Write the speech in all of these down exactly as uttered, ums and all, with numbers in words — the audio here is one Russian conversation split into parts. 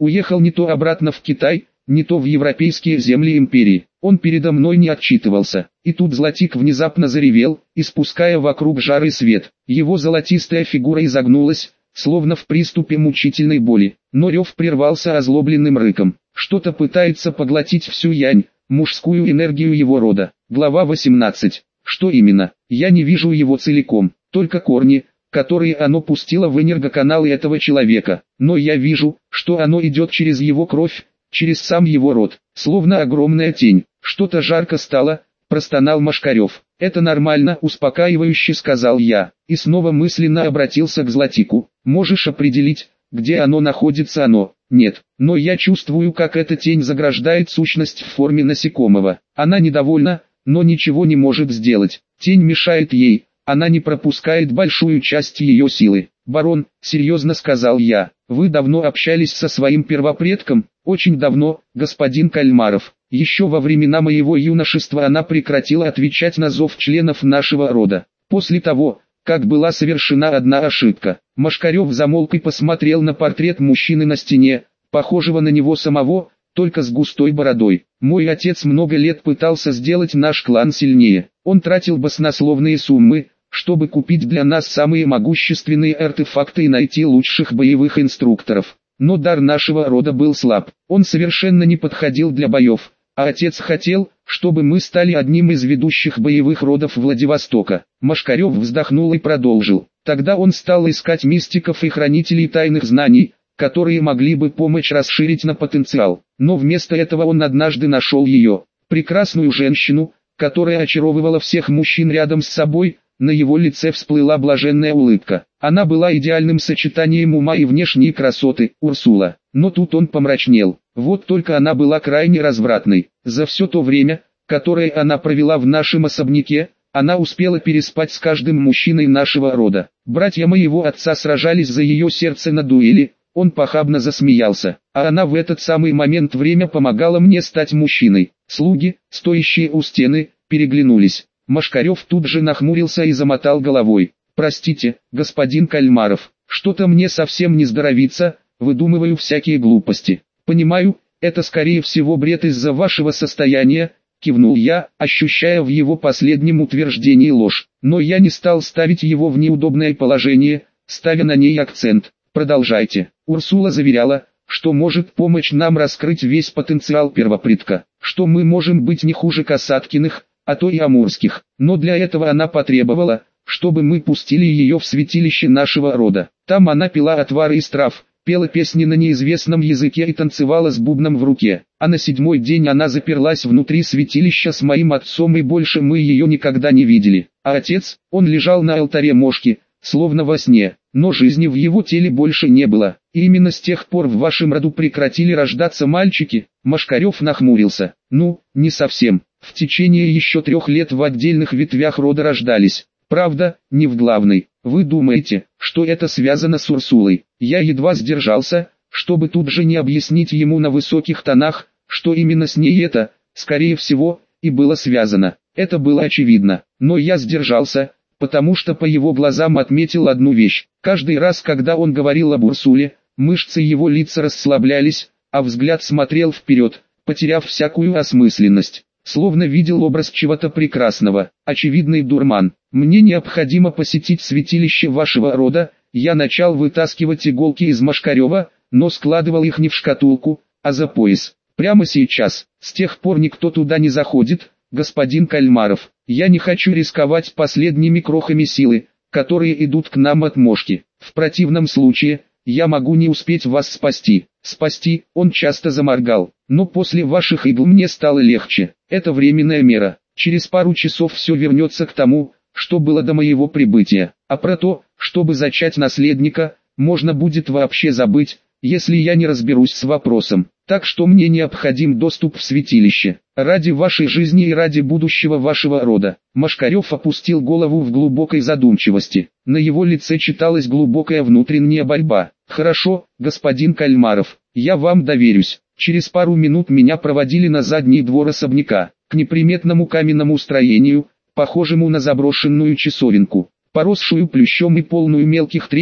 Уехал не то обратно в Китай, не то в европейские земли империи. Он передо мной не отчитывался. И тут Златик внезапно заревел, испуская вокруг жар и свет. Его золотистая фигура изогнулась, словно в приступе мучительной боли. Но рев прервался озлобленным рыком. Что-то пытается поглотить всю янь, мужскую энергию его рода. Глава восемнадцать. Что именно? Я не вижу его целиком, только корни, которые оно пустило в энергоканалы этого человека. Но я вижу, что оно идет через его кровь, через сам его род, словно огромная тень. Что-то жарко стало, простонал Машкарев. Это нормально, успокаивающе сказал я, и снова мысленно обратился к Златику. Можешь определить, где оно находится? Оно? Нет, но я чувствую, как эта тень заграждает сущность в форме насекомого. Она недовольна, но ничего не может сделать. Тень мешает ей, она не пропускает большую часть ее силы. «Барон», — серьезно сказал я, — «вы давно общались со своим первопредком?» «Очень давно, господин Кальмаров. Еще во времена моего юношества она прекратила отвечать на зов членов нашего рода. После того, как была совершена одна ошибка». Машкарев замолк и посмотрел на портрет мужчины на стене, похожего на него самого, только с густой бородой. «Мой отец много лет пытался сделать наш клан сильнее. Он тратил баснословные суммы, чтобы купить для нас самые могущественные артефакты и найти лучших боевых инструкторов. Но дар нашего рода был слаб, он совершенно не подходил для боев, а отец хотел, чтобы мы стали одним из ведущих боевых родов Владивостока». Машкарев вздохнул и продолжил. «Тогда он стал искать мистиков и хранителей тайных знаний, которые могли бы помочь расширить на потенциал. Но вместо этого он однажды нашел ее, прекрасную женщину, которая очаровывала всех мужчин рядом с собой». На его лице всплыла блаженная улыбка. Она была идеальным сочетанием ума и внешней красоты, Урсула. Но тут он помрачнел. Вот только она была крайне развратной. За все то время, которое она провела в нашем особняке, она успела переспать с каждым мужчиной нашего рода. Братья моего отца сражались за ее сердце на дуэли. Он похабно засмеялся, а она в этот самый момент время помогала мне стать мужчиной. Слуги, стоящие у стены, переглянулись. Машкарев тут же нахмурился и замотал головой. «Простите, господин Кальмаров, что-то мне совсем не здоровится, выдумываю всякие глупости». «Понимаю, это скорее всего бред из-за вашего состояния», — кивнул я, ощущая в его последнем утверждении ложь. Но я не стал ставить его в неудобное положение, ставя на ней акцент. «Продолжайте». Урсула заверяла, что может помочь нам раскрыть весь потенциал первопредка, что мы можем быть не хуже Касаткиных, а то и амурских, но для этого она потребовала, чтобы мы пустили ее в святилище нашего рода. Там она пила отвары из трав, пела песни на неизвестном языке и танцевала с бубном в руке, а на седьмой день она заперлась внутри святилища с моим отцом и больше мы ее никогда не видели. А отец, он лежал на алтаре мошки, словно во сне, но жизни в его теле больше не было. И именно с тех пор в вашем роду прекратили рождаться мальчики. Машкарев нахмурился. Ну, не совсем. В течение еще трех лет в отдельных ветвях рода рождались. Правда, не в главной. Вы думаете, что это связано с Урсулой? Я едва сдержался, чтобы тут же не объяснить ему на высоких тонах, что именно с ней это, скорее всего, и было связано. Это было очевидно, но я сдержался, потому что по его глазам отметил одну вещь. Каждый раз, когда он говорил об Урсуле, мышцы его лица расслаблялись, а взгляд смотрел вперед, потеряв всякую осмысленность. Словно видел образ чего-то прекрасного, очевидный дурман. «Мне необходимо посетить святилище вашего рода». Я начал вытаскивать иголки из Машкарева, но складывал их не в шкатулку, а за пояс. «Прямо сейчас. С тех пор никто туда не заходит, господин Кальмаров. Я не хочу рисковать последними крохами силы, которые идут к нам от мошки. В противном случае, я могу не успеть вас спасти». «Спасти», он часто заморгал. «Но после ваших игл мне стало легче. Это временная мера. Через пару часов все вернется к тому, что было до моего прибытия. А про то, чтобы зачать наследника, можно будет вообще забыть, если я не разберусь с вопросом. Так что мне необходим доступ в святилище. Ради вашей жизни и ради будущего вашего рода». Машкарев опустил голову в глубокой задумчивости. На его лице читалась глубокая внутренняя борьба. «Хорошо, господин Кальмаров, я вам доверюсь». Через пару минут меня проводили на задний двор особняка, к неприметному каменному строению, похожему на заброшенную часовенку, поросшую плющом и полную мелких трещин,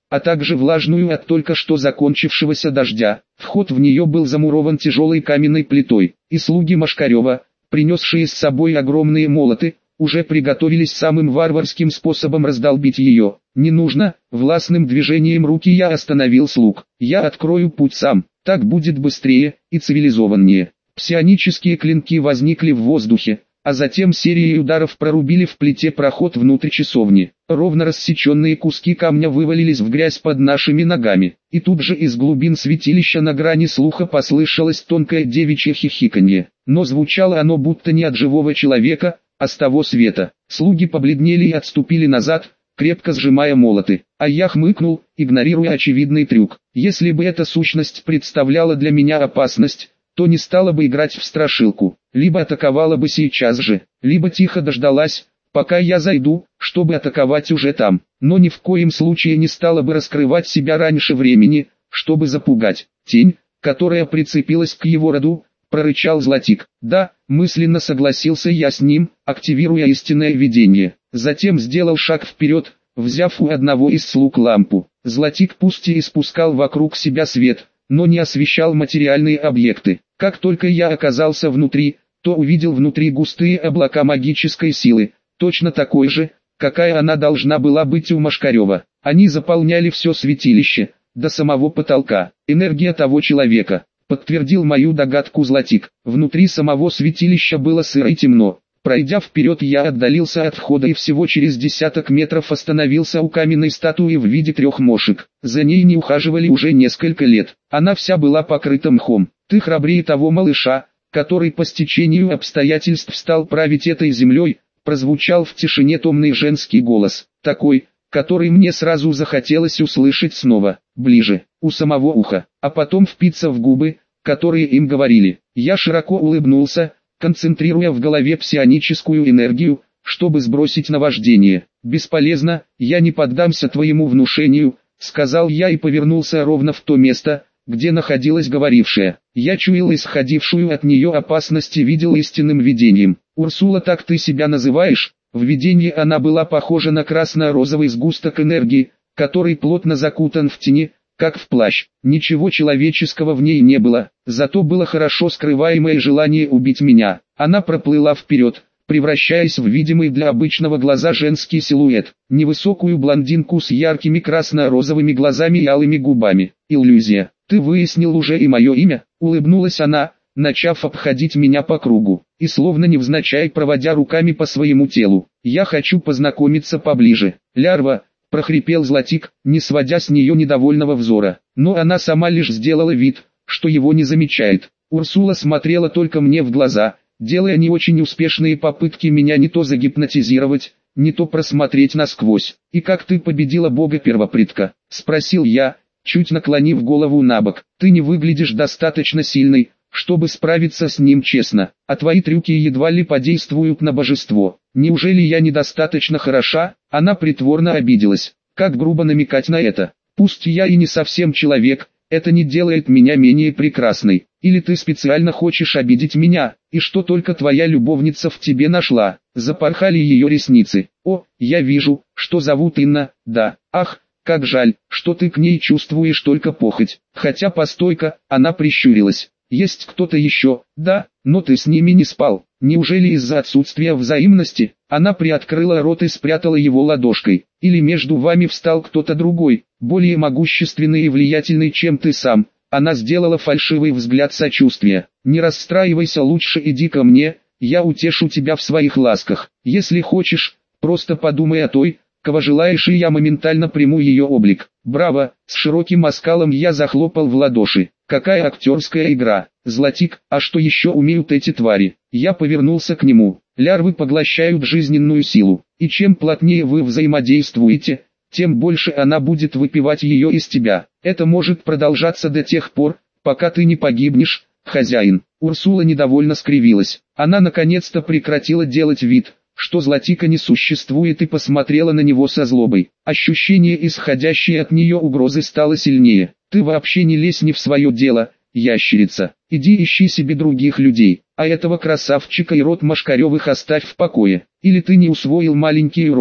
а также влажную от только что закончившегося дождя. Вход в нее был замурован тяжелой каменной плитой, и слуги Машкарева, принесшие с собой огромные молоты, уже приготовились самым варварским способом раздолбить ее. «Не нужно», властным движением руки я остановил слуг. «Я открою путь сам, так будет быстрее и цивилизованнее». Псионические клинки возникли в воздухе, а затем серией ударов прорубили в плите проход внутрь часовни. Ровно рассеченные куски камня вывалились в грязь под нашими ногами, и тут же из глубин святилища на грани слуха послышалось тонкое девичье хихиканье, но звучало оно будто не от живого человека, а с того света. Слуги побледнели и отступили назад, крепко сжимая молоты, а я хмыкнул, игнорируя очевидный трюк. Если бы эта сущность представляла для меня опасность, то не стала бы играть в страшилку, либо атаковала бы сейчас же, либо тихо дождалась, пока я зайду, чтобы атаковать уже там, но ни в коем случае не стала бы раскрывать себя раньше времени, чтобы запугать. Тень, которая прицепилась к его роду, прорычал Златик. Да, мысленно согласился я с ним, активируя истинное видение. Затем сделал шаг вперед, взяв у одного из слуг лампу. Златик пусть и испускал вокруг себя свет, но не освещал материальные объекты. Как только я оказался внутри, то увидел внутри густые облака магической силы, точно такой же, какая она должна была быть у Машкарева. Они заполняли все святилище, до самого потолка. Энергия того человека, подтвердил мою догадку Златик. Внутри самого святилища было сыро и темно. Пройдя вперед, я отдалился от входа и всего через десяток метров остановился у каменной статуи в виде трех мошек. За ней не ухаживали уже несколько лет. Она вся была покрыта мхом. «Ты храбрее того малыша, который по стечению обстоятельств стал править этой землей», прозвучал в тишине томный женский голос, такой, который мне сразу захотелось услышать снова, ближе, у самого уха, а потом впиться в губы, которые им говорили. Я широко улыбнулся, концентрируя в голове псионическую энергию, чтобы сбросить наваждение. «Бесполезно, я не поддамся твоему внушению», — сказал я и повернулся ровно в то место, где находилась говорившая. Я чуял исходившую от нее опасность и видел истинным видением. «Урсула, так ты себя называешь?» В видении она была похожа на красно-розовый сгусток энергии, который плотно закутан в тени, как в плащ. Ничего человеческого в ней не было, зато было хорошо скрываемое желание убить меня. Она проплыла вперед, превращаясь в видимый для обычного глаза женский силуэт, невысокую блондинку с яркими красно-розовыми глазами и алыми губами. «Иллюзия, ты выяснил уже и мое имя?» — улыбнулась она, начав обходить меня по кругу, и словно невзначай проводя руками по своему телу. «Я хочу познакомиться поближе». «Лярва», — прохрипел Златик, не сводя с нее недовольного взора, но она сама лишь сделала вид, что его не замечает. Урсула смотрела только мне в глаза, делая не очень успешные попытки меня не то загипнотизировать, не то просмотреть насквозь. «И как ты победила бога-первопредка?» — спросил я, чуть наклонив голову набок. «Ты не выглядишь достаточно сильной, чтобы справиться с ним честно, а твои трюки едва ли подействуют на божество. Неужели я недостаточно хороша?» Она притворно обиделась. Как грубо намекать на это. «Пусть я и не совсем человек, это не делает меня менее прекрасной. Или ты специально хочешь обидеть меня, и что только твоя любовница в тебе нашла?» Запорхали ее ресницы. «О, я вижу, что зовут Инна, да. Ах, как жаль, что ты к ней чувствуешь только похоть. Хотя постой-ка», она прищурилась. «Есть кто-то еще?» «Да, но ты с ними не спал. Неужели из-за отсутствия взаимности?» Она приоткрыла рот и спрятала его ладошкой. «Или между вами встал кто-то другой, более могущественный и влиятельный, чем ты сам?» Она сделала фальшивый взгляд сочувствия. «Не расстраивайся, лучше иди ко мне, я утешу тебя в своих ласках. Если хочешь, просто подумай о той, кого желаешь, и я моментально приму ее облик». «Браво!» С широким оскалом я захлопал в ладоши. «Какая актерская игра!» «Златик, а что еще умеют эти твари?» Я повернулся к нему. «Лярвы поглощают жизненную силу, и чем плотнее вы взаимодействуете, тем больше она будет выпивать ее из тебя. Это может продолжаться до тех пор, пока ты не погибнешь, хозяин». Урсула недовольно скривилась. Она наконец-то прекратила делать вид, что Златика не существует, и посмотрела на него со злобой. Ощущение, исходящее от нее угрозы, стало сильнее. «Ты вообще не лезь не в свое дело, ящерица. Иди ищи себе других людей, а этого красавчика и род Машкаревых оставь в покое. Или ты не усвоил маленький урок,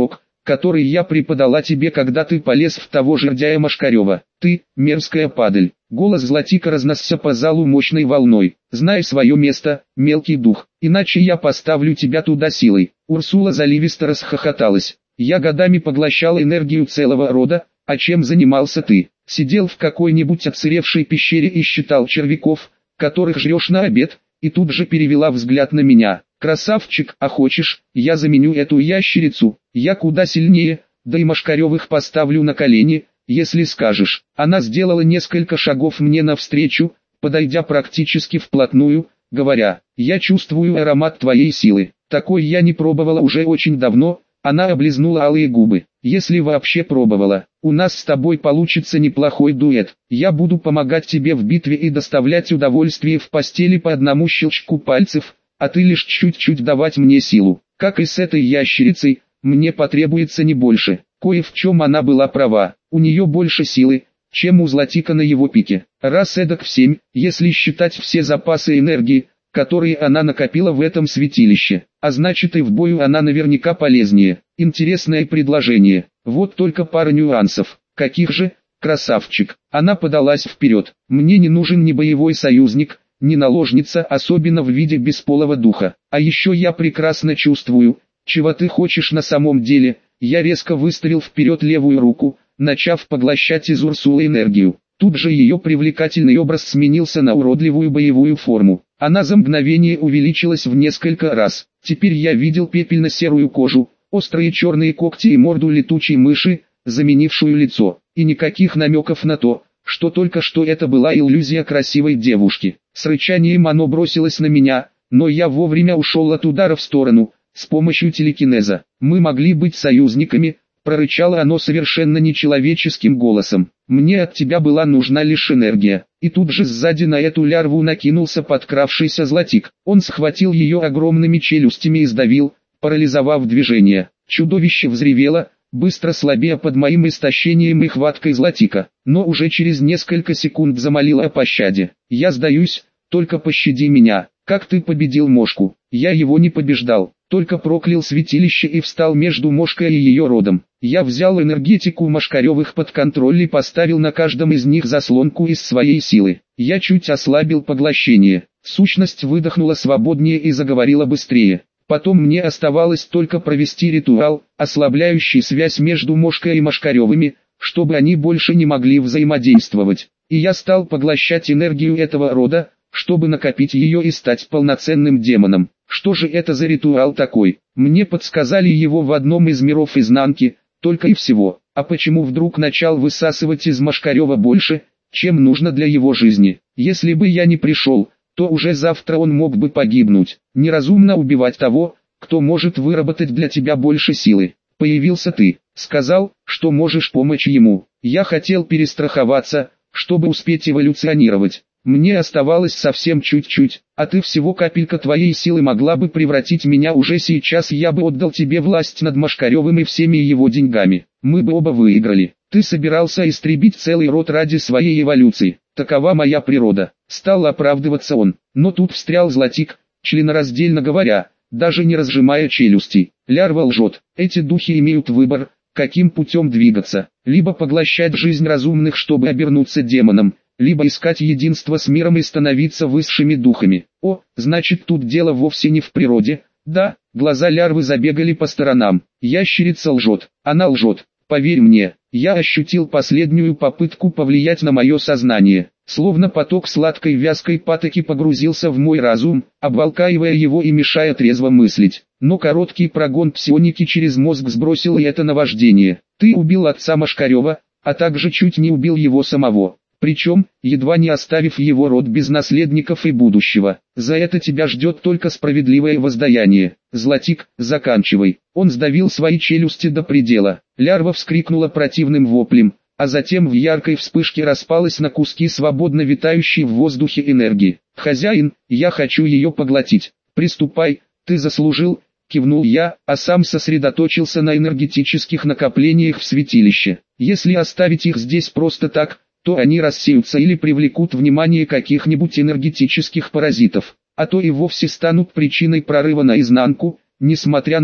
который я преподала тебе, когда ты полез в того жердяя Машкарева. Ты, мерзкая падаль. Голос Златика разнесся по залу мощной волной. Знай свое место, мелкий дух, иначе я поставлю тебя туда силой. Урсула заливисто расхохоталась. Я годами поглощал энергию целого рода, а чем занимался ты? Сидел в какой-нибудь отсыревшей пещере и считал червяков, которых жрешь на обед, и тут же перевела взгляд на меня. Красавчик, а хочешь, я заменю эту ящерицу, я куда сильнее, да и Машкаревых поставлю на колени, если скажешь. Она сделала несколько шагов мне навстречу, подойдя практически вплотную, говоря: я чувствую аромат твоей силы, такой я не пробовала уже очень давно. Она облизнула алые губы. Если вообще пробовала, у нас с тобой получится неплохой дуэт. Я буду помогать тебе в битве и доставлять удовольствие в постели по одному щелчку пальцев, а ты лишь чуть-чуть давать мне силу. Как и с этой ящерицей, мне потребуется не больше. Кое в чем она была права, у нее больше силы, чем у Златика на его пике. Раз эдак в семь, если считать все запасы энергии, которые она накопила в этом святилище, а значит и в бою она наверняка полезнее. Интересное предложение, вот только пара нюансов. Каких же? Красавчик. Она подалась вперед. Мне не нужен ни боевой союзник, ни наложница, особенно в виде бесполого духа. А еще я прекрасно чувствую, чего ты хочешь на самом деле. Я резко выставил вперед левую руку, начав поглощать из Урсулы энергию. Тут же ее привлекательный образ сменился на уродливую боевую форму. Она за мгновение увеличилась в несколько раз. Теперь я видел пепельно-серую кожу, острые черные когти и морду летучей мыши, заменившую лицо. И никаких намеков на то, что только что это была иллюзия красивой девушки. С рычанием оно бросилось на меня, но я вовремя ушел от удара в сторону, с помощью телекинеза. Мы могли быть союзниками, прорычало оно совершенно нечеловеческим голосом. Мне от тебя была нужна лишь энергия. И тут же сзади на эту лярву накинулся подкравшийся Златик. Он схватил ее огромными челюстями и сдавил, парализовав движение. Чудовище взревело, быстро слабея под моим истощением и хваткой Златика, но уже через несколько секунд замолило о пощаде. Я сдаюсь, только пощади меня. Как ты победил Мошку? Я его не побеждал, только проклял святилище и встал между Мошкой и ее родом. Я взял энергетику Машкаревых под контроль и поставил на каждом из них заслонку из своей силы. Я чуть ослабил поглощение. Сущность выдохнула свободнее и заговорила быстрее. Потом мне оставалось только провести ритуал, ослабляющий связь между Мошкой и Машкаревыми, чтобы они больше не могли взаимодействовать. И я стал поглощать энергию этого рода, чтобы накопить ее и стать полноценным демоном. Что же это за ритуал такой? Мне подсказали его в одном из миров изнанки, только и всего. А почему вдруг начал высасывать из Машкарева больше, чем нужно для его жизни? Если бы я не пришел, то уже завтра он мог бы погибнуть. Неразумно убивать того, кто может выработать для тебя больше силы. Появился ты, сказал, что можешь помочь ему. Я хотел перестраховаться, чтобы успеть эволюционировать. Мне оставалось совсем чуть-чуть, а ты всего капелька твоей силы могла бы превратить меня уже сейчас. Я бы отдал тебе власть над Машкаревым и всеми его деньгами. Мы бы оба выиграли. Ты собирался истребить целый род ради своей эволюции. Такова моя природа. Стал оправдываться он, но тут встрял Златик, членораздельно говоря, даже не разжимая челюстей. Лярва лжет. Эти духи имеют выбор, каким путем двигаться. Либо поглощать жизнь разумных, чтобы обернуться демоном, либо искать единство с миром и становиться высшими духами. О, значит тут дело вовсе не в природе. Да, глаза лярвы забегали по сторонам. Ящерица лжет, она лжет. Поверь мне, я ощутил последнюю попытку повлиять на мое сознание. Словно поток сладкой вязкой патоки погрузился в мой разум, обволкаивая его и мешая трезво мыслить. Но короткий прогон псионики через мозг сбросил и это наваждение. Ты убил отца Машкарева, а также чуть не убил его самого. Причем, едва не оставив его род без наследников и будущего. За это тебя ждет только справедливое воздаяние. Златик, заканчивай. Он сдавил свои челюсти до предела. Лярва вскрикнула противным воплем, а затем в яркой вспышке распалась на куски свободно витающей в воздухе энергии. «Хозяин, я хочу ее поглотить. Приступай, ты заслужил», — кивнул я, а сам сосредоточился на энергетических накоплениях в святилище. Если оставить их здесь просто так, то они рассеются или привлекут внимание каких-нибудь энергетических паразитов, а то и вовсе станут причиной прорыва наизнанку, несмотря на то,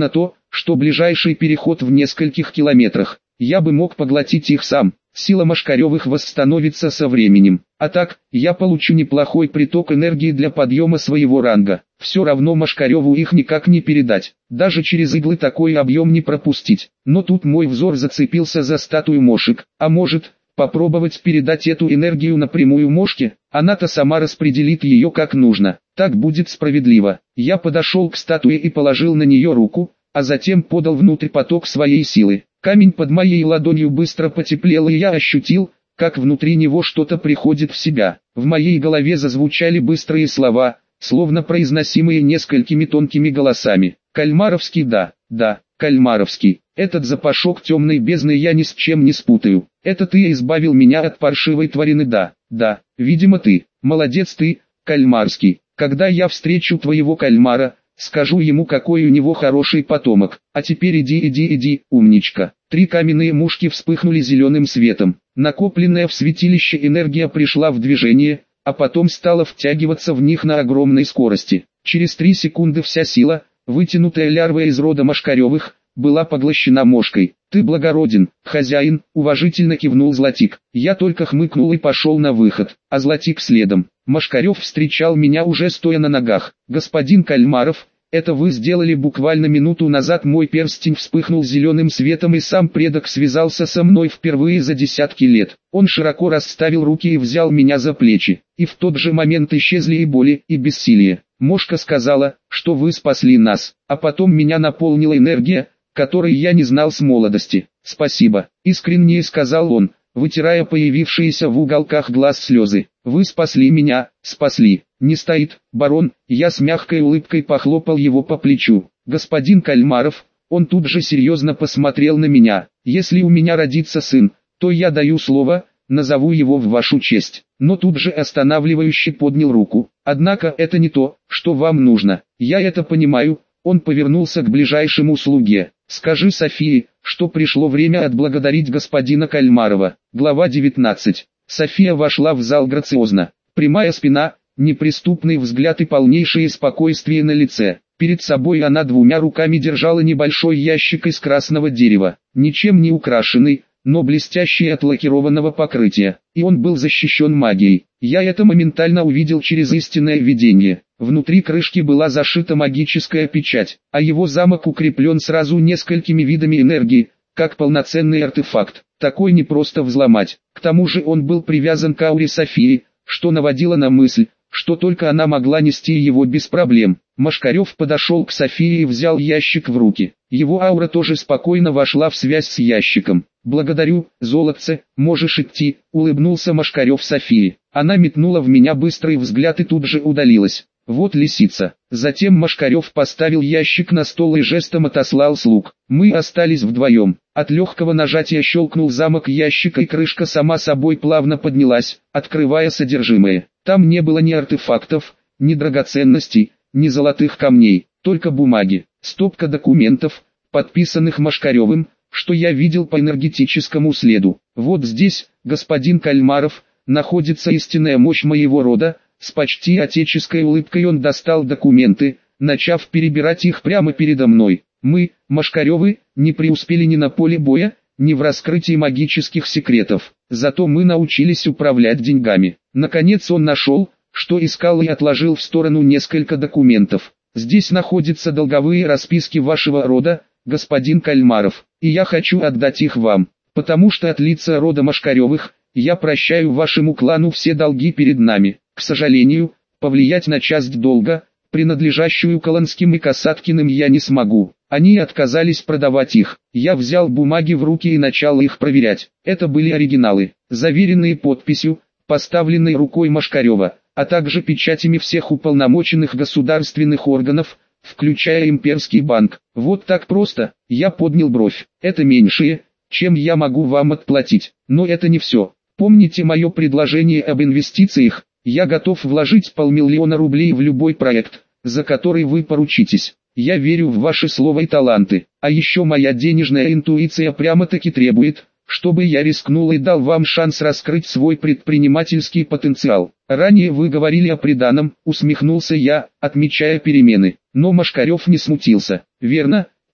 что ближайший переход в нескольких километрах. Я бы мог поглотить их сам. Сила Машкаревых восстановится со временем. А так, я получу неплохой приток энергии для подъема своего ранга. Все равно Машкареву их никак не передать. Даже через иглы такой объем не пропустить. Но тут мой взор зацепился за статую мошек. А может, попробовать передать эту энергию напрямую мошке? Она-то сама распределит ее как нужно. Так будет справедливо. Я подошел к статуе и положил на нее руку, а затем подал внутрь поток своей силы. Камень под моей ладонью быстро потеплел, и я ощутил, как внутри него что-то приходит в себя. В моей голове зазвучали быстрые слова, словно произносимые несколькими тонкими голосами. Кальмаровский, да, да, Кальмаровский. Этот запашок темной бездны я ни с чем не спутаю. Это ты избавил меня от паршивой тварины, да, да, видимо ты. Молодец ты, Кальмарский. Когда я встречу твоего кальмара, скажу ему, какой у него хороший потомок. А теперь иди, иди, иди, умничка. Три каменные мушки вспыхнули зеленым светом. Накопленная в святилище энергия пришла в движение, а потом стала втягиваться в них на огромной скорости. Через три секунды вся сила, вытянутая лярва из рода Машкаревых, была поглощена мошкой. «Ты благороден, хозяин», — уважительно кивнул Златик. Я только хмыкнул и пошел на выход, а Златик следом. Машкарев встречал меня уже стоя на ногах. «Господин Кальмаров, это вы сделали буквально минуту назад». Мой перстень вспыхнул зеленым светом, и сам предок связался со мной впервые за десятки лет. Он широко расставил руки и взял меня за плечи. И в тот же момент исчезли и боли, и бессилие. Мошка сказала, что вы спасли нас, а потом меня наполнила энергия, которой я не знал с молодости. «Спасибо», — искренне сказал он, вытирая появившиеся в уголках глаз слезы. «Вы спасли меня, спасли». «Не стоит, барон», — я с мягкой улыбкой похлопал его по плечу. «Господин Кальмаров», — он тут же серьезно посмотрел на меня. «Если у меня родится сын, то я даю слово, назову его в вашу честь». Но тут же останавливающе поднял руку. «Однако это не то, что вам нужно. Я это понимаю». Он повернулся к ближайшему слуге. «Скажи Софии, что пришло время отблагодарить господина Кальмарова». Глава девятнадцать. София вошла в зал грациозно. Прямая спина, неприступный взгляд и полнейшее спокойствие на лице. Перед собой она двумя руками держала небольшой ящик из красного дерева, ничем не украшенный, но блестящий от лакированного покрытия, и он был защищен магией. Я это моментально увидел через истинное видение. Внутри крышки была зашита магическая печать, а его замок укреплен сразу несколькими видами энергии, как полноценный артефакт. Такой не просто взломать. К тому же он был привязан к ауре Софии, что наводило на мысль, что только она могла нести его без проблем. Машкарев подошел к Софии и взял ящик в руки. Его аура тоже спокойно вошла в связь с ящиком. «Благодарю, золотце, можешь идти», — улыбнулся Машкарев Софии. Она метнула в меня быстрый взгляд и тут же удалилась. «Вот лисица». Затем Машкарев поставил ящик на стол и жестом отослал слуг. Мы остались вдвоем. От легкого нажатия щелкнул замок ящика, и крышка сама собой плавно поднялась, открывая содержимое. Там не было ни артефактов, ни драгоценностей, ни золотых камней, только бумаги, стопка документов, подписанных Машкаревым, что я видел по энергетическому следу. «Вот здесь, господин Кальмаров, находится истинная мощь моего рода». С почти отеческой улыбкой он достал документы, начав перебирать их прямо передо мной. Мы, Машкаревы, не преуспели ни на поле боя, ни в раскрытии магических секретов. Зато мы научились управлять деньгами. Наконец он нашел, что искал, и отложил в сторону несколько документов. «Здесь находятся долговые расписки вашего рода, господин Кальмаров, и я хочу отдать их вам, потому что от лица рода Машкаревых я прощаю вашему клану все долги перед нами. К сожалению, повлиять на часть долга, принадлежащую Колонским и Касаткиным, я не смогу. Они отказались продавать их. Я взял бумаги в руки и начал их проверять. Это были оригиналы, заверенные подписью, поставленной рукой Машкарева, а также печатями всех уполномоченных государственных органов, включая Имперский банк. Вот так просто. Я поднял бровь. Это меньшее, чем я могу вам отплатить. Но это не все. Помните мое предложение об инвестициях? Я готов вложить полмиллиона рублей в любой проект, за который вы поручитесь. Я верю в ваше слово и таланты. А еще моя денежная интуиция прямо-таки требует, чтобы я рискнул и дал вам шанс раскрыть свой предпринимательский потенциал. Ранее вы говорили о приданом, усмехнулся я, отмечая перемены. Но Машкарев не смутился. Верно,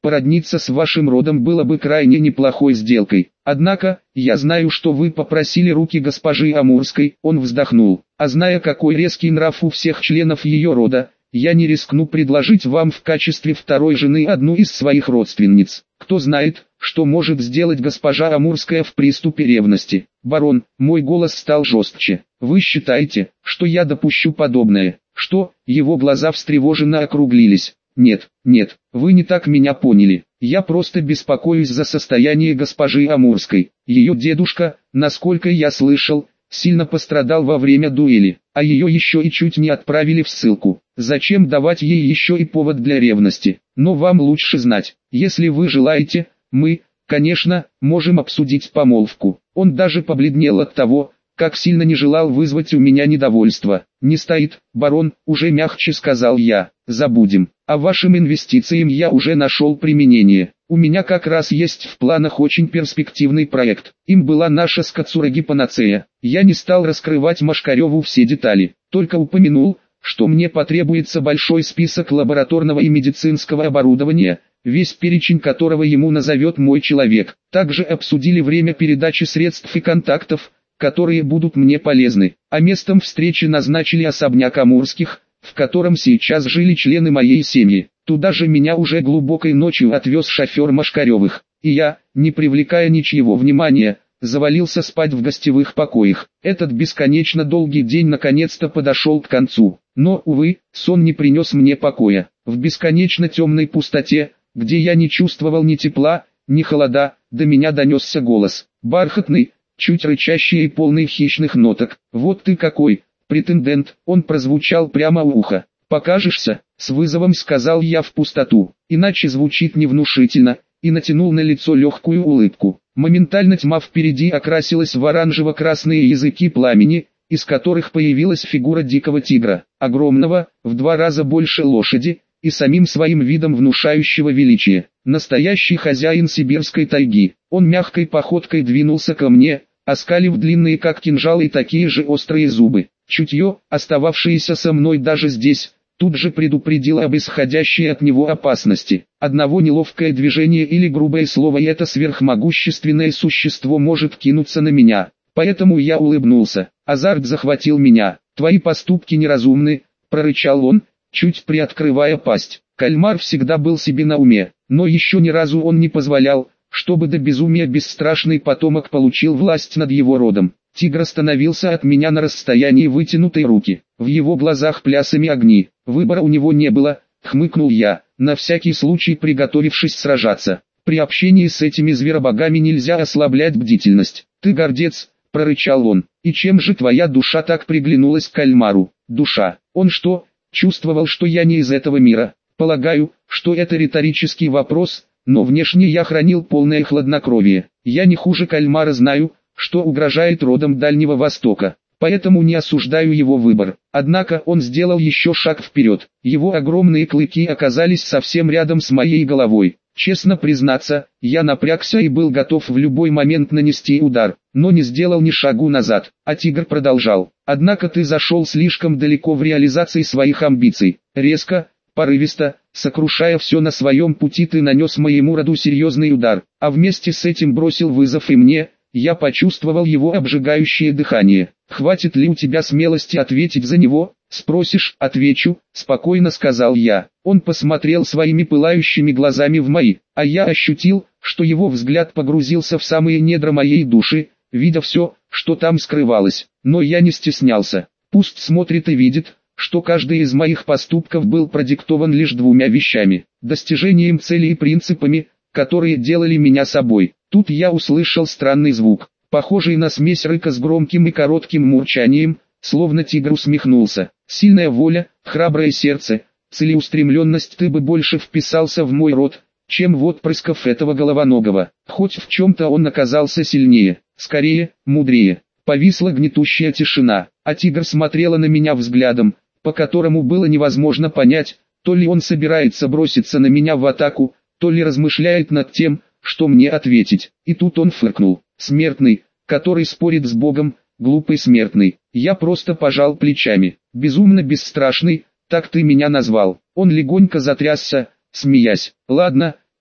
породниться с вашим родом было бы крайне неплохой сделкой. Однако, я знаю, что вы попросили руки госпожи Амурской, он вздохнул, а зная, какой резкий нрав у всех членов ее рода, я не рискну предложить вам в качестве второй жены одну из своих родственниц. Кто знает, что может сделать госпожа Амурская в приступе ревности. Барон, мой голос стал жестче. Вы считаете, что я допущу подобное? Что? Его глаза встревоженно округлились. Нет, нет, вы не так меня поняли. Я просто беспокоюсь за состояние госпожи Амурской. Ее дедушка, насколько я слышал, сильно пострадал во время дуэли, а ее еще и чуть не отправили в ссылку. Зачем давать ей еще и повод для ревности? Но вам лучше знать, если вы желаете, мы, конечно, можем обсудить помолвку. Он даже побледнел от того, как сильно не желал вызвать у меня недовольство. Не стоит, барон, уже мягче сказал я, забудем. А вашим инвестициям я уже нашел применение. У меня как раз есть в планах очень перспективный проект. Им была наша с Кацураги панацея. Я не стал раскрывать Машкареву все детали, только упомянул, что мне потребуется большой список лабораторного и медицинского оборудования, весь перечень которого ему назовет мой человек. Также обсудили время передачи средств и контактов, которые будут мне полезны, а местом встречи назначили особняк Амурских, в котором сейчас жили члены моей семьи. Туда же меня уже глубокой ночью отвез шофер Машкаревых, и я, не привлекая ничьего внимания, завалился спать в гостевых покоях. Этот бесконечно долгий день наконец-то подошел к концу, но, увы, сон не принес мне покоя. В бесконечно темной пустоте, где я не чувствовал ни тепла, ни холода, до меня донесся голос, бархатный, чуть рычащий и полный хищных ноток. «Вот ты какой, претендент!» Он прозвучал прямо у уха. «Покажешься?» — с вызовом сказал я в пустоту, иначе звучит невнушительно, и натянул на лицо легкую улыбку. Моментально тьма впереди окрасилась в оранжево-красные языки пламени, из которых появилась фигура дикого тигра, огромного, в два раза больше лошади, и самим своим видом внушающего величия. Настоящий хозяин сибирской тайги. Он мягкой походкой двинулся ко мне, оскалив длинные как кинжалы и такие же острые зубы. Чутье, остававшееся со мной даже здесь, тут же предупредило об исходящей от него опасности. Одного неловкое движение или грубое слово, и это сверхмогущественное существо может кинуться на меня. Поэтому я улыбнулся. Азарт захватил меня. «Твои поступки неразумны», — прорычал он, чуть приоткрывая пасть. Кальмар всегда был себе на уме, но еще ни разу он не позволял, чтобы до безумия бесстрашный потомок получил власть над его родом. Тигр остановился от меня на расстоянии вытянутой руки. В его глазах плясами огни. Выбора у него не было, хмыкнул я, на всякий случай приготовившись сражаться. При общении с этими зверобогами нельзя ослаблять бдительность. «Ты гордец», — прорычал он. «И чем же твоя душа так приглянулась к кальмару?» «Душа? Он что, чувствовал, что я не из этого мира?» «Полагаю, что это риторический вопрос, но внешне я хранил полное хладнокровие. Я не хуже кальмара знаю, что угрожает родам Дальнего Востока, поэтому не осуждаю его выбор». Однако он сделал еще шаг вперед. Его огромные клыки оказались совсем рядом с моей головой. Честно признаться, я напрягся и был готов в любой момент нанести удар, но не сделал ни шагу назад, а тигр продолжал. «Однако ты зашел слишком далеко в реализации своих амбиций. Резко, порывисто, сокрушая все на своем пути, ты нанес моему роду серьезный удар, а вместе с этим бросил вызов и мне». Я почувствовал его обжигающее дыхание. «Хватит ли у тебя смелости ответить за него?» «Спросишь, отвечу», — спокойно сказал я. Он посмотрел своими пылающими глазами в мои, а я ощутил, что его взгляд погрузился в самые недра моей души, видя все, что там скрывалось. Но я не стеснялся. Пусть смотрит и видит, что каждый из моих поступков был продиктован лишь двумя вещами: достижением цели и принципами, которые делали меня собой. Тут я услышал странный звук, похожий на смесь рыка с громким и коротким мурчанием, словно тигр усмехнулся. «Сильная воля, храброе сердце, целеустремленность, ты бы больше вписался в мой род, чем в отпрысков этого головоногого». Хоть в чем-то он оказался сильнее, скорее, мудрее. Повисла гнетущая тишина, а тигр смотрела на меня взглядом, по которому было невозможно понять, то ли он собирается броситься на меня в атаку, то ли размышляет над тем, что мне ответить. И тут он фыркнул. «Смертный, который спорит с Богом, глупый смертный». Я просто пожал плечами. «Безумно бесстрашный, так ты меня назвал». Он легонько затрясся, смеясь. «Ладно,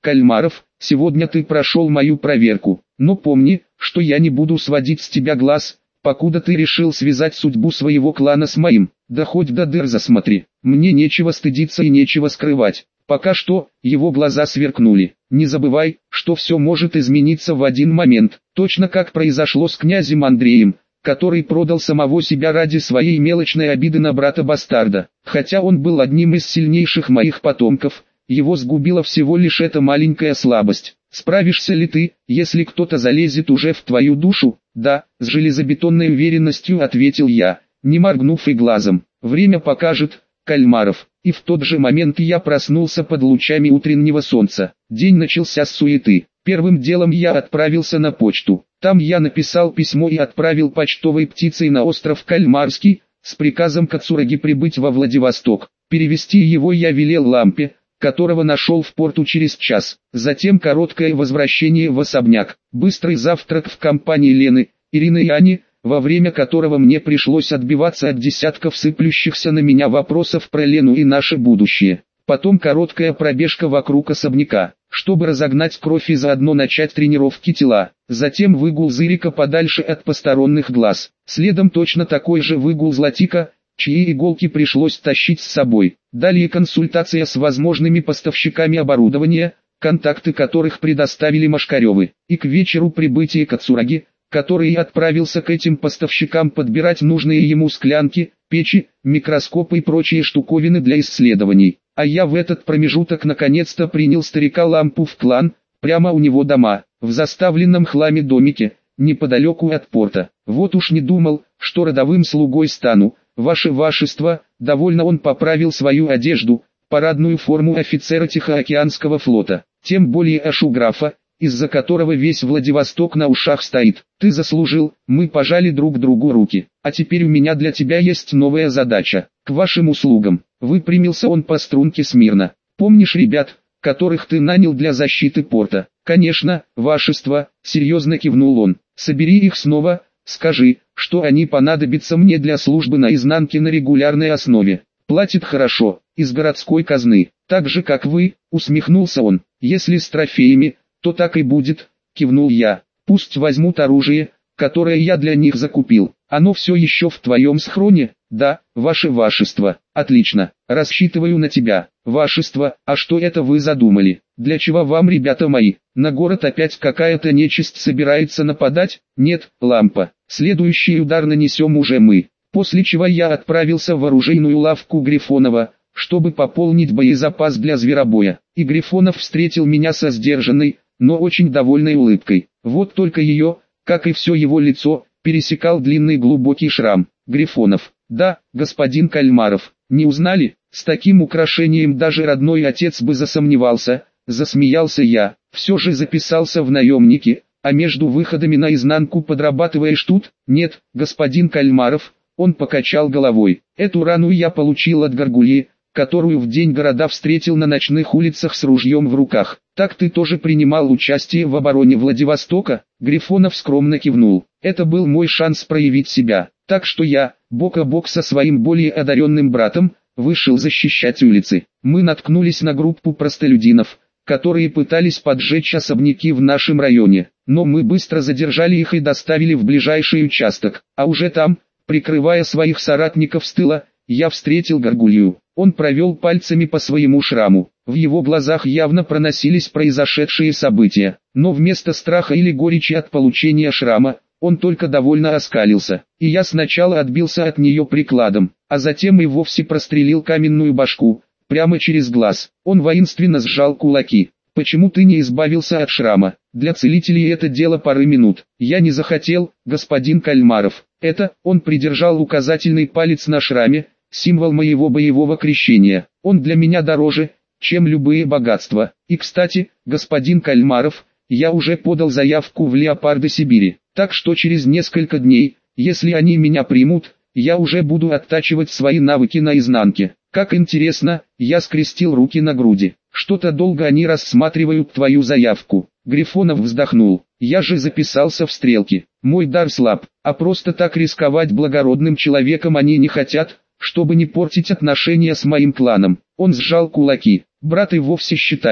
Кальмаров, сегодня ты прошел мою проверку, но помни, что я не буду сводить с тебя глаз, покуда ты решил связать судьбу своего клана с моим, да хоть до дыр засмотри, мне нечего стыдиться и нечего скрывать. Пока что, его глаза сверкнули. Не забывай, что все может измениться в один момент, точно как произошло с князем Андреем, который продал самого себя ради своей мелочной обиды на брата-бастарда. Хотя он был одним из сильнейших моих потомков, его сгубила всего лишь эта маленькая слабость. Справишься ли ты, если кто-то залезет уже в твою душу? Да, с железобетонной уверенностью ответил я, не моргнув и глазом. Время покажет, Кальмаров. И в тот же момент я проснулся под лучами утреннего солнца. День начался с суеты. Первым делом я отправился на почту. Там я написал письмо и отправил почтовой птицей на остров Кальмарский, с приказом Кацураги прибыть во Владивосток. Перевести его я велел Лампе, которого нашел в порту через час. Затем короткое возвращение в особняк, быстрый завтрак в компании Лены, Ирины и Ани, во время которого мне пришлось отбиваться от десятков сыплющихся на меня вопросов про Лену и наше будущее. Потом короткая пробежка вокруг особняка, чтобы разогнать кровь и заодно начать тренировки тела. Затем выгул Зырика подальше от посторонних глаз. Следом точно такой же выгул Златика, чьи иголки пришлось тащить с собой. Далее консультация с возможными поставщиками оборудования, контакты которых предоставили Машкаревы. И к вечеру прибытие Кацураги, который и отправился к этим поставщикам подбирать нужные ему склянки, печи, микроскопы и прочие штуковины для исследований. А я в этот промежуток наконец-то принял старика Лампу в клан, прямо у него дома, в заставленном хламе домике, неподалеку от порта. Вот уж не думал, что родовым слугой стану, ваше вашество. Довольно он поправил свою одежду, парадную форму офицера Тихоокеанского флота, тем более ашуграфа, из-за которого весь Владивосток на ушах стоит. Ты заслужил, мы пожали друг другу руки. А теперь у меня для тебя есть новая задача. К вашим услугам. Выпрямился он по струнке смирно. Помнишь ребят, которых ты нанял для защиты порта? Конечно, вашество, серьезно кивнул он. Собери их снова, скажи, что они понадобятся мне для службы на изнанке на регулярной основе. Платит хорошо, из городской казны. Так же как вы, усмехнулся он. Если с трофеями, то так и будет, кивнул я. Пусть возьмут оружие, которое я для них закупил. Оно все еще в твоем схроне? Да, ваше вашество. Отлично, рассчитываю на тебя. Вашество, а что это вы задумали? Для чего вам, ребята мои? На город опять какая-то нечисть собирается нападать? Нет, Лампа. Следующий удар нанесем уже мы. После чего я отправился в оружейную лавку Грифонова, чтобы пополнить боезапас для зверобоя. И Грифонов встретил меня со сдержанной, но очень довольной улыбкой. Вот только ее, как и все его лицо, пересекал длинный глубокий шрам. Грифонов. Да, господин Кальмаров. Не узнали? С таким украшением даже родной отец бы засомневался. Засмеялся я. Все же записался в наемники, а между выходами наизнанку подрабатываешь тут? Нет, господин Кальмаров. Он покачал головой. Эту рану я получил от горгульи, которую в день города встретил на ночных улицах с ружьем в руках. Так ты тоже принимал участие в обороне Владивостока? Грифонов скромно кивнул. Это был мой шанс проявить себя. Так что я, бок о бок со своим более одаренным братом, вышел защищать улицы. Мы наткнулись на группу простолюдинов, которые пытались поджечь особняки в нашем районе. Но мы быстро задержали их и доставили в ближайший участок. А уже там, прикрывая своих соратников с тыла, я встретил горгулью. Он провел пальцами по своему шраму. В его глазах явно проносились произошедшие события. Но вместо страха или горечи от получения шрама, он только довольно оскалился. И я сначала отбился от нее прикладом, а затем и вовсе прострелил каменную башку, прямо через глаз. Он воинственно сжал кулаки. Почему ты не избавился от шрама? Для целителей это дело пары минут. Я не захотел, господин Кальмаров. Это, он придержал указательный палец на шраме, символ моего боевого крещения. Он для меня дороже, чем любые богатства. И кстати, господин Кальмаров, я уже подал заявку в Леопарды Сибири. Так что через несколько дней, если они меня примут, я уже буду оттачивать свои навыки на изнанке. Как интересно, я скрестил руки на груди. Что-то долго они рассматривают твою заявку. Грифонов вздохнул. Я же записался в стрелки. Мой дар слаб, а просто так рисковать благородным человеком они не хотят, чтобы не портить отношения с моим кланом. Он сжал кулаки. Брат и вовсе считает,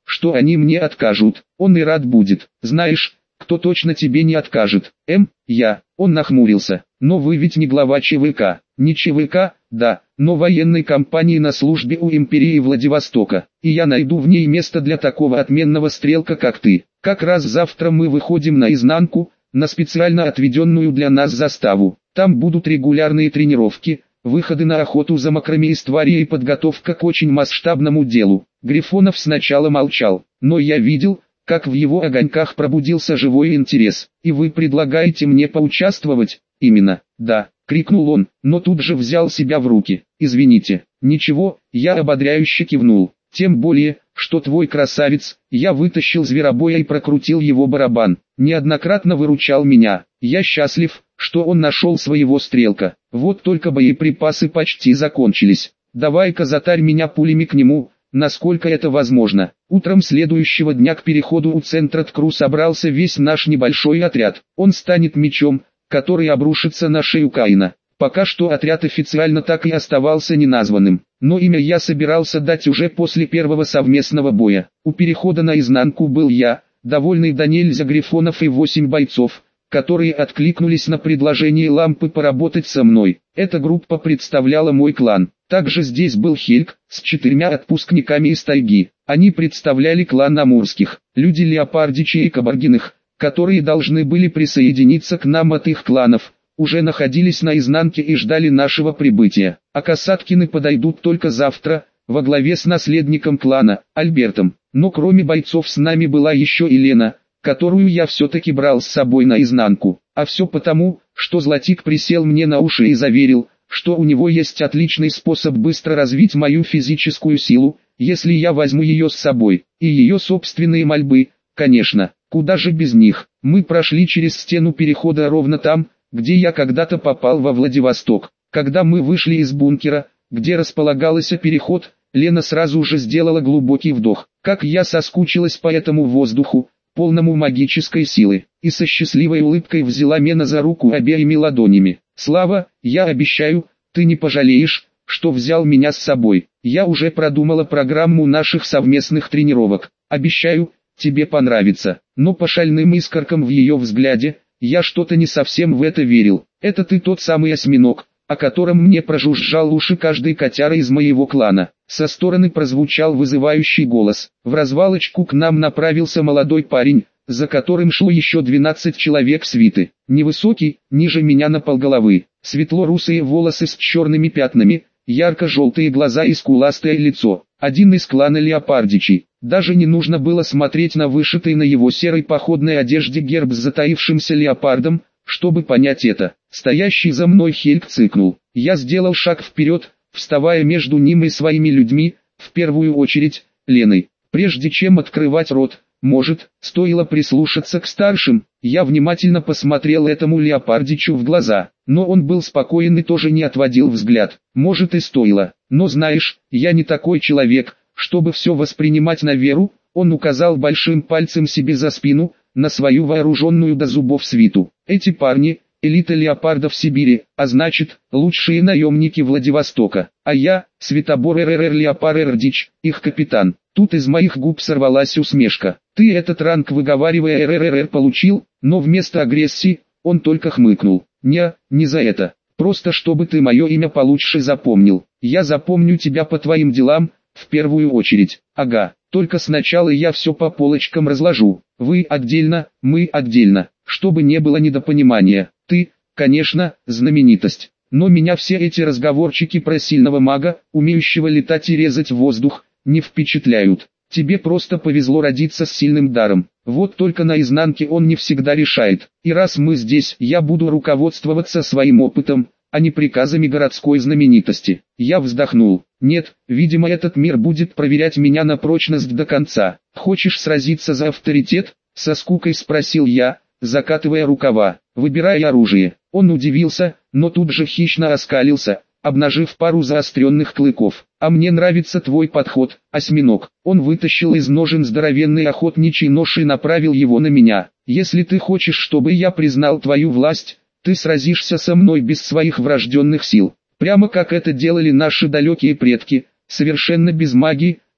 что они мне откажут. Он и рад будет. Знаешь, кто точно тебе не откажет? Эм, я. Он нахмурился. Но вы ведь не глава ЧВК. Не ЧВК, да, но военной компании на службе у империи Владивостока. И я найду в ней место для такого отменного стрелка, как ты. Как раз завтра мы выходим наизнанку, на специально отведенную для нас заставу. Там будут регулярные тренировки, выходы на охоту за макраме из твари и подготовка к очень масштабному делу. Грифонов сначала молчал, но я видел, как в его огоньках пробудился живой интерес. «И вы предлагаете мне поучаствовать?» «Именно, да», — крикнул он, но тут же взял себя в руки. «Извините». «Ничего», — я ободряюще кивнул. «Тем более, что твой красавец», — я вытащил зверобоя и прокрутил его барабан, неоднократно выручал меня. Я счастлив, что он нашел своего стрелка. Вот только боеприпасы почти закончились. Давай-ка затарь меня пулями к нему, насколько это возможно. Утром следующего дня к переходу у центра ТКРУ собрался весь наш небольшой отряд. Он станет мечом, который обрушится на шею Каина. Пока что отряд официально так и оставался неназванным, но имя я собирался дать уже после первого совместного боя. У перехода наизнанку был я, довольный до нельзя Грифонов и восемь бойцов, которые откликнулись на предложение Лампы поработать со мной. Эта группа представляла мой клан. Также здесь был Хельк, с четырьмя отпускниками из тайги. Они представляли клан Амурских, люди Леопардичей и Кабаргиных, которые должны были присоединиться к нам от их кланов, уже находились на изнанке и ждали нашего прибытия. А Касаткины подойдут только завтра, во главе с наследником клана, Альбертом. Но кроме бойцов с нами была еще и Лена, которую я все-таки брал с собой на изнанку. А все потому, что Златик присел мне на уши и заверил, что у него есть отличный способ быстро развить мою физическую силу, если я возьму ее с собой, и ее собственные мольбы, конечно, куда же без них. Мы прошли через стену перехода ровно там, где я когда-то попал во Владивосток. Когда мы вышли из бункера, где располагался переход, Лена сразу же сделала глубокий вдох. Как я соскучилась по этому воздуху, полному магической силы, и со счастливой улыбкой взяла меня за руку обеими ладонями. «Слава, я обещаю, ты не пожалеешь, что взял меня с собой. Я уже продумала программу наших совместных тренировок. Обещаю, тебе понравится». Но по шальным искоркам в ее взгляде, я что-то не совсем в это верил. «Это ты тот самый осьминог, о котором мне прожужжал уши каждый котяра из моего клана». Со стороны прозвучал вызывающий голос. В развалочку к нам направился молодой парень, за которым шло еще двенадцать человек свиты. Невысокий, ниже меня на полголовы, светло-русые волосы с черными пятнами, ярко-желтые глаза и скуластое лицо. Один из клана Леопардичей. Даже не нужно было смотреть на вышитый на его серой походной одежде герб с затаившимся леопардом, чтобы понять это. Стоящий за мной Хельк цыкнул. Я сделал шаг вперед, вставая между ним и своими людьми, в первую очередь, Леной. Прежде чем открывать рот, может, стоило прислушаться к старшим. Я внимательно посмотрел этому Леопардичу в глаза, но он был спокоен и тоже не отводил взгляд. Может и стоило, но знаешь, я не такой человек, чтобы все воспринимать на веру. Он указал большим пальцем себе за спину, на свою вооруженную до зубов свиту. Эти парни — элита леопардов Сибири, а значит, лучшие наемники Владивостока. А я, Светобор РРР Леопар Эрдич, их капитан. Тут из моих губ сорвалась усмешка. Ты этот ранг, выговаривая РРР, получил, но вместо агрессии, он только хмыкнул. Не, не за это. Просто чтобы ты мое имя получше запомнил. Я запомню тебя по твоим делам, в первую очередь. Ага, только сначала я все по полочкам разложу. Вы отдельно, мы отдельно, чтобы не было недопонимания. Ты, конечно, знаменитость. Но меня все эти разговорчики про сильного мага, умеющего летать и резать воздух, не впечатляют. Тебе просто повезло родиться с сильным даром. Вот только на изнанке он не всегда решает. И раз мы здесь, я буду руководствоваться своим опытом, а не приказами городской знаменитости. Я вздохнул. Нет, видимо, этот мир будет проверять меня на прочность до конца. Хочешь сразиться за авторитет? Со скукой спросил я, закатывая рукава. Выбирай оружие. Он удивился, но тут же хищно оскалился, обнажив пару заостренных клыков. «А мне нравится твой подход, осьминог». Он вытащил из ножен здоровенный охотничий нож и направил его на меня. «Если ты хочешь, чтобы я признал твою власть, ты сразишься со мной без своих врожденных сил. Прямо как это делали наши далекие предки, совершенно без магии,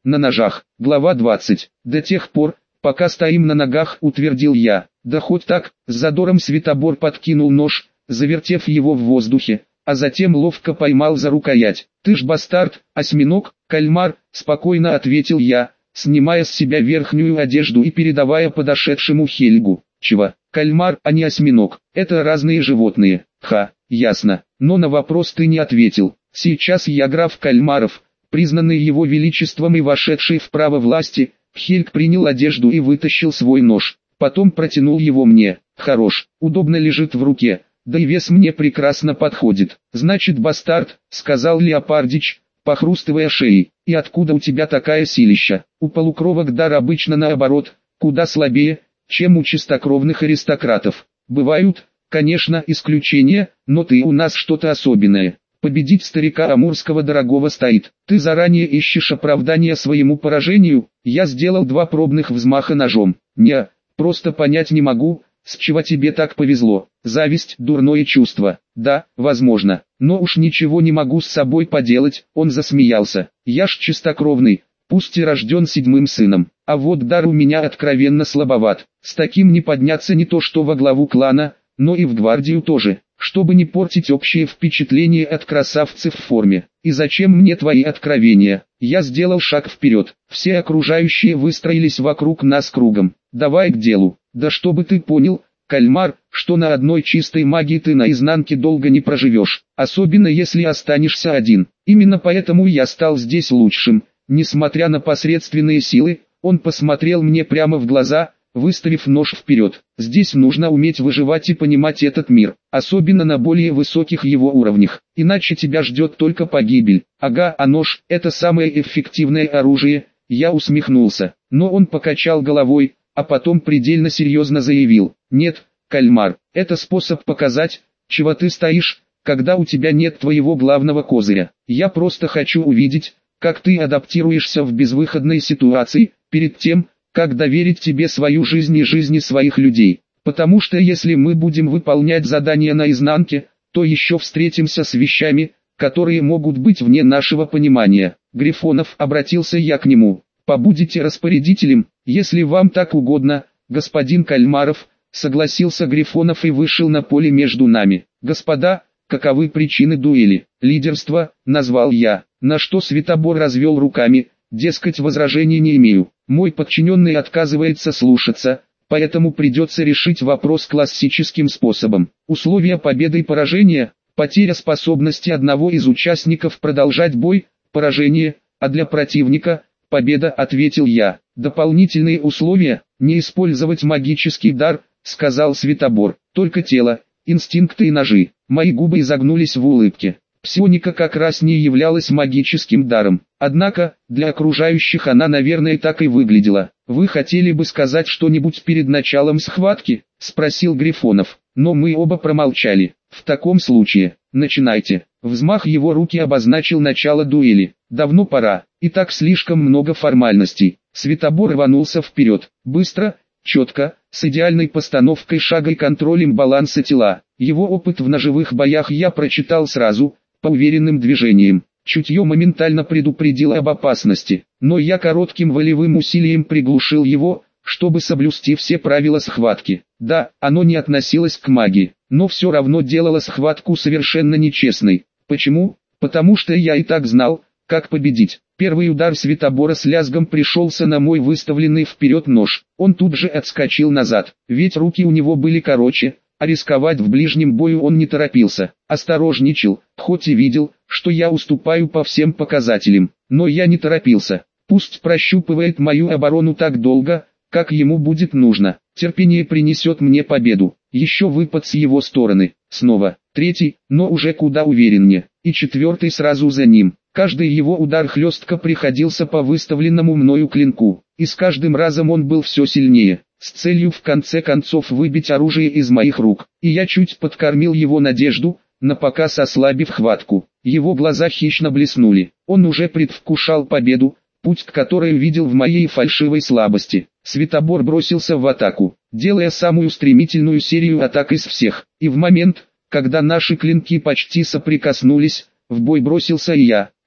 на ножах. Глава двадцать. До тех пор, пока стоим на ногах, утвердил я. Да хоть так, с задором Святобор подкинул нож, завертев его в воздухе, а затем ловко поймал за рукоять. «Ты ж бастард, осьминог, кальмар», — спокойно ответил я, снимая с себя верхнюю одежду и передавая подошедшему Хельгу. «Чего? Кальмар, а не осьминог, это разные животные». «Ха, ясно, но на вопрос ты не ответил. Сейчас я граф Кальмаров, признанный его величеством и вошедший в право власти». Хельг принял одежду и вытащил свой нож, потом протянул его мне. «Хорош, удобно лежит в руке, да и вес мне прекрасно подходит». «Значит, бастард», — сказал Леопардич, похрустывая шеей, — «и откуда у тебя такая силища?» «У полукровок дар обычно наоборот, куда слабее, чем у чистокровных аристократов. Бывают, конечно, исключения, но ты у нас что-то особенное. Победить старика Амурского дорогого стоит. Ты заранее ищешь оправдание своему поражению». Я сделал два пробных взмаха ножом. «Не, просто понять не могу, с чего тебе так повезло. Зависть – дурное чувство. Да, возможно, но уж ничего не могу с собой поделать». Он засмеялся. «Я ж чистокровный, пусть и рожден седьмым сыном, а вот дар у меня откровенно слабоват. С таким не подняться не то что во главу клана, но и в гвардию тоже, чтобы не портить общее впечатление от красавцев в форме. И зачем мне твои откровения?» Я сделал шаг вперед. Все окружающие выстроились вокруг нас кругом. «Давай к делу. Да чтобы ты понял, кальмар, что на одной чистой магии ты наизнанке долго не проживешь, особенно если останешься один. Именно поэтому я стал здесь лучшим, несмотря на посредственные силы». Он посмотрел мне прямо в глаза, выставив нож вперед. «Здесь нужно уметь выживать и понимать этот мир, особенно на более высоких его уровнях, иначе тебя ждет только погибель». «Ага, а нож – это самое эффективное оружие», – я усмехнулся, но он покачал головой, а потом предельно серьезно заявил: «Нет, кальмар, это способ показать, чего ты стоишь, когда у тебя нет твоего главного козыря. Я просто хочу увидеть, как ты адаптируешься в безвыходной ситуации, перед тем, как доверить тебе свою жизнь и жизни своих людей. Потому что если мы будем выполнять задания наизнанке, то еще встретимся с вещами, которые могут быть вне нашего понимания». «Грифонов», — обратился я к нему, — «побудете распорядителем, если вам так угодно, господин Кальмаров», — согласился Грифонов и вышел на поле между нами. «Господа, каковы причины дуэли?» «Лидерство», — назвал я, на что Святобор развел руками, дескать, возражений не имею. Мой подчиненный отказывается слушаться, поэтому придется решить вопрос классическим способом. Условия победы и поражения: потеря способности одного из участников продолжать бой, поражение, а для противника – победа, ответил я. Дополнительные условия: не использовать магический дар, сказал Святобор, только тело, инстинкты и ножи. Мои губы изогнулись в улыбке. Псионика как раз не являлась магическим даром, однако, для окружающих она, наверное, так и выглядела. «Вы хотели бы сказать что-нибудь перед началом схватки?» – спросил Грифонов, но мы оба промолчали. «В таком случае, начинайте». Взмах его руки обозначил начало дуэли. «Давно пора, и так слишком много формальностей». Святобор рванулся вперед, быстро, четко, с идеальной постановкой шага и контролем баланса тела. Его опыт в ножевых боях я прочитал сразу, по уверенным движениям. Чутье моментально предупредило об опасности, но я коротким волевым усилием приглушил его, чтобы соблюсти все правила схватки. Да, оно не относилось к магии, но все равно делало схватку совершенно нечестной. Почему? Потому что я и так знал, как победить. Первый удар Святобора с лязгом пришелся на мой выставленный вперед нож. Он тут же отскочил назад, ведь руки у него были короче, а рисковать в ближнем бою он не торопился. Осторожничал, хоть и видел, что я уступаю по всем показателям, но я не торопился. Пусть прощупывает мою оборону так долго, как ему будет нужно. Терпение принесет мне победу. Еще выпад с его стороны. Снова. Третий, но уже куда увереннее. И четвертый сразу за ним. Каждый его удар хлестко приходился по выставленному мною клинку. И с каждым разом он был все сильнее, с целью в конце концов выбить оружие из моих рук. И я чуть подкормил его надежду, напоказ ослабив хватку. Его глаза хищно блеснули. Он уже предвкушал победу, путь к которой видел в моей фальшивой слабости. Святобор бросился в атаку, делая самую стремительную серию атак из всех. И в момент, когда наши клинки почти соприкоснулись, в бой бросился и я.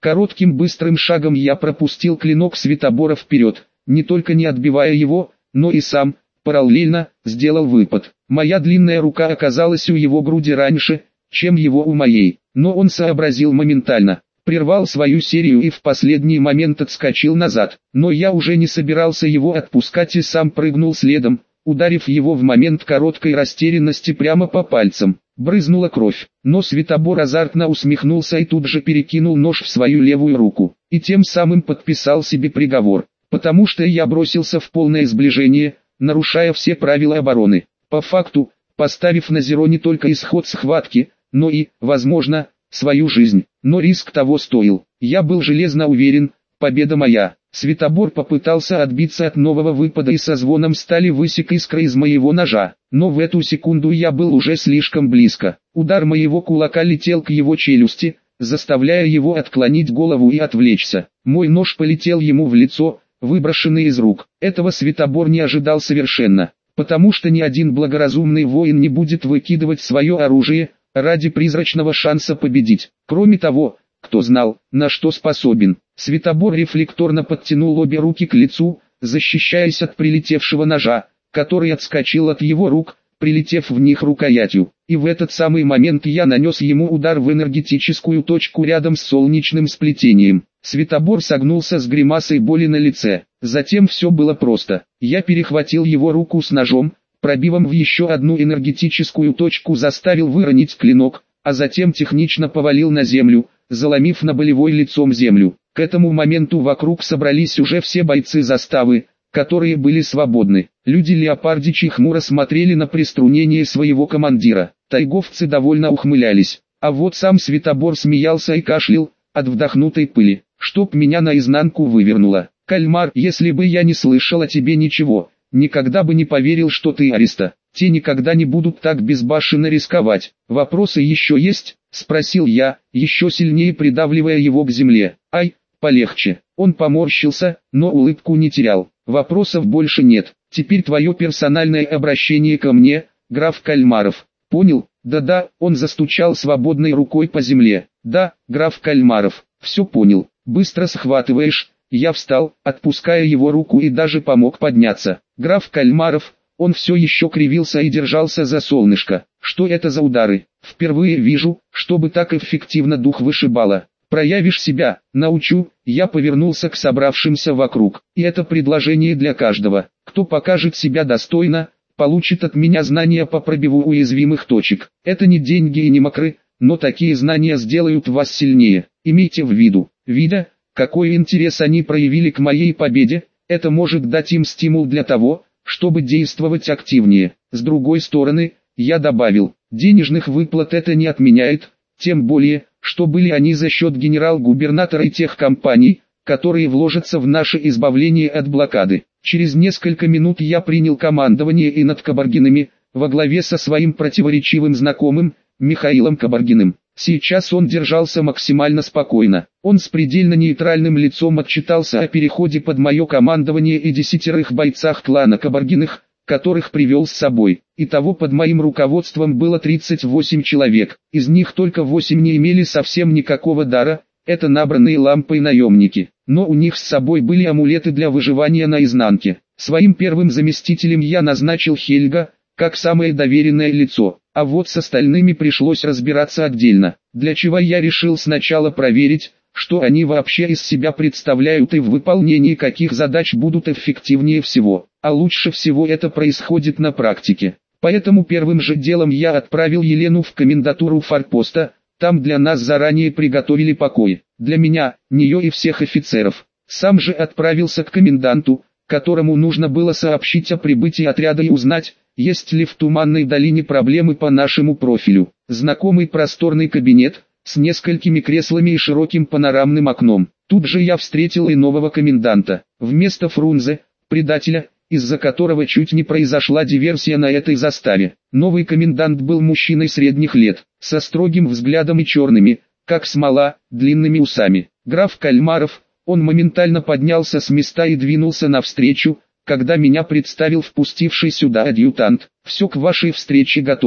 Коротким быстрым шагом я пропустил клинок Святобора вперед, не только не отбивая его, но и сам, параллельно, сделал выпад. Моя длинная рука оказалась у его груди раньше, чем его у моей, но он сообразил моментально, прервал свою серию и в последний момент отскочил назад, но я уже не собирался его отпускать и сам прыгнул следом, ударив его в момент короткой растерянности прямо по пальцам. Брызнула кровь, но Святобор азартно усмехнулся и тут же перекинул нож в свою левую руку, и тем самым подписал себе приговор, потому что я бросился в полное сближение, нарушая все правила обороны, по факту, поставив на зеро не только исход схватки, но и, возможно, свою жизнь, но риск того стоил. Я был железно уверен, победа моя. Святобор попытался отбиться от нового выпада и со звоном стали высек искры из моего ножа, но в эту секунду я был уже слишком близко. Удар моего кулака летел к его челюсти, заставляя его отклонить голову и отвлечься. Мой нож полетел ему в лицо, выброшенный из рук. Этого Святобор не ожидал совершенно, потому что ни один благоразумный воин не будет выкидывать свое оружие ради призрачного шанса победить. Кроме того, кто знал, на что способен. Святобор рефлекторно подтянул обе руки к лицу, защищаясь от прилетевшего ножа, который отскочил от его рук, прилетев в них рукоятью. И в этот самый момент я нанес ему удар в энергетическую точку рядом с солнечным сплетением. Святобор согнулся с гримасой боли на лице. Затем все было просто. Я перехватил его руку с ножом, пробивом в еще одну энергетическую точку заставил выронить клинок, а затем технично повалил на землю, заломив на болевой лицом землю. К этому моменту вокруг собрались уже все бойцы заставы, которые были свободны. Люди Леопардичи хмуро смотрели на приструнение своего командира. Тайговцы довольно ухмылялись, а вот сам Святобор смеялся и кашлял от вдохнутой пыли. Чтоб меня наизнанку вывернуло. Кальмар, если бы я не слышал о тебе ничего, никогда бы не поверил, что ты Ариста. Те никогда не будут так безбашенно рисковать. Вопросы еще есть? Спросил я, еще сильнее придавливая его к земле. Ай, полегче. Он поморщился, но улыбку не терял. Вопросов больше нет. Теперь твое персональное обращение ко мне, граф Кальмаров. Понял? Да-да, он застучал свободной рукой по земле. Да, граф Кальмаров, все понял. Быстро схватываешь. Я встал, отпуская его руку и даже помог подняться. Граф Кальмаров, он все еще кривился и держался за солнышко. Что это за удары? Впервые вижу, чтобы так эффективно дух вышибало. Проявишь себя, научу. Я повернулся к собравшимся вокруг. И это предложение для каждого. Кто покажет себя достойно, получит от меня знания по пробиву уязвимых точек. Это не деньги и не мокры, но такие знания сделают вас сильнее. Имейте в виду, видя, какой интерес они проявили к моей победе, это может дать им стимул для того, чтобы действовать активнее. С другой стороны, я добавил, денежных выплат это не отменяет, тем более, что были они за счет генерал-губернатора и тех компаний, которые вложатся в наше избавление от блокады. Через несколько минут я принял командование и над Кабаргиными, во главе со своим противоречивым знакомым, Михаилом Кабаргиным. Сейчас он держался максимально спокойно. Он с предельно нейтральным лицом отчитался о переходе под мое командование и десятерых бойцах клана Кабаргиных, которых привел с собой. Итого под моим руководством было тридцать восемь человек, из них только восемь не имели совсем никакого дара, это набранные лампой наемники, но у них с собой были амулеты для выживания наизнанке. Своим первым заместителем я назначил Хельга, как самое доверенное лицо, а вот с остальными пришлось разбираться отдельно, для чего я решил сначала проверить, что они вообще из себя представляют и в выполнении каких задач будут эффективнее всего, а лучше всего это происходит на практике. Поэтому первым же делом я отправил Елену в комендатуру форпоста, там для нас заранее приготовили покои, для меня, нее и всех офицеров. Сам же отправился к коменданту, которому нужно было сообщить о прибытии отряда и узнать, есть ли в Туманной долине проблемы по нашему профилю. Знакомый просторный кабинет, с несколькими креслами и широким панорамным окном. Тут же я встретил и нового коменданта. Вместо Фрунзе, предателя, из-за которого чуть не произошла диверсия на этой заставе. Новый комендант был мужчиной средних лет, со строгим взглядом и черными, как смола, длинными усами. Граф Кальмаров, он моментально поднялся с места и двинулся навстречу, когда меня представил впустивший сюда адъютант. «Все к вашей встрече готово.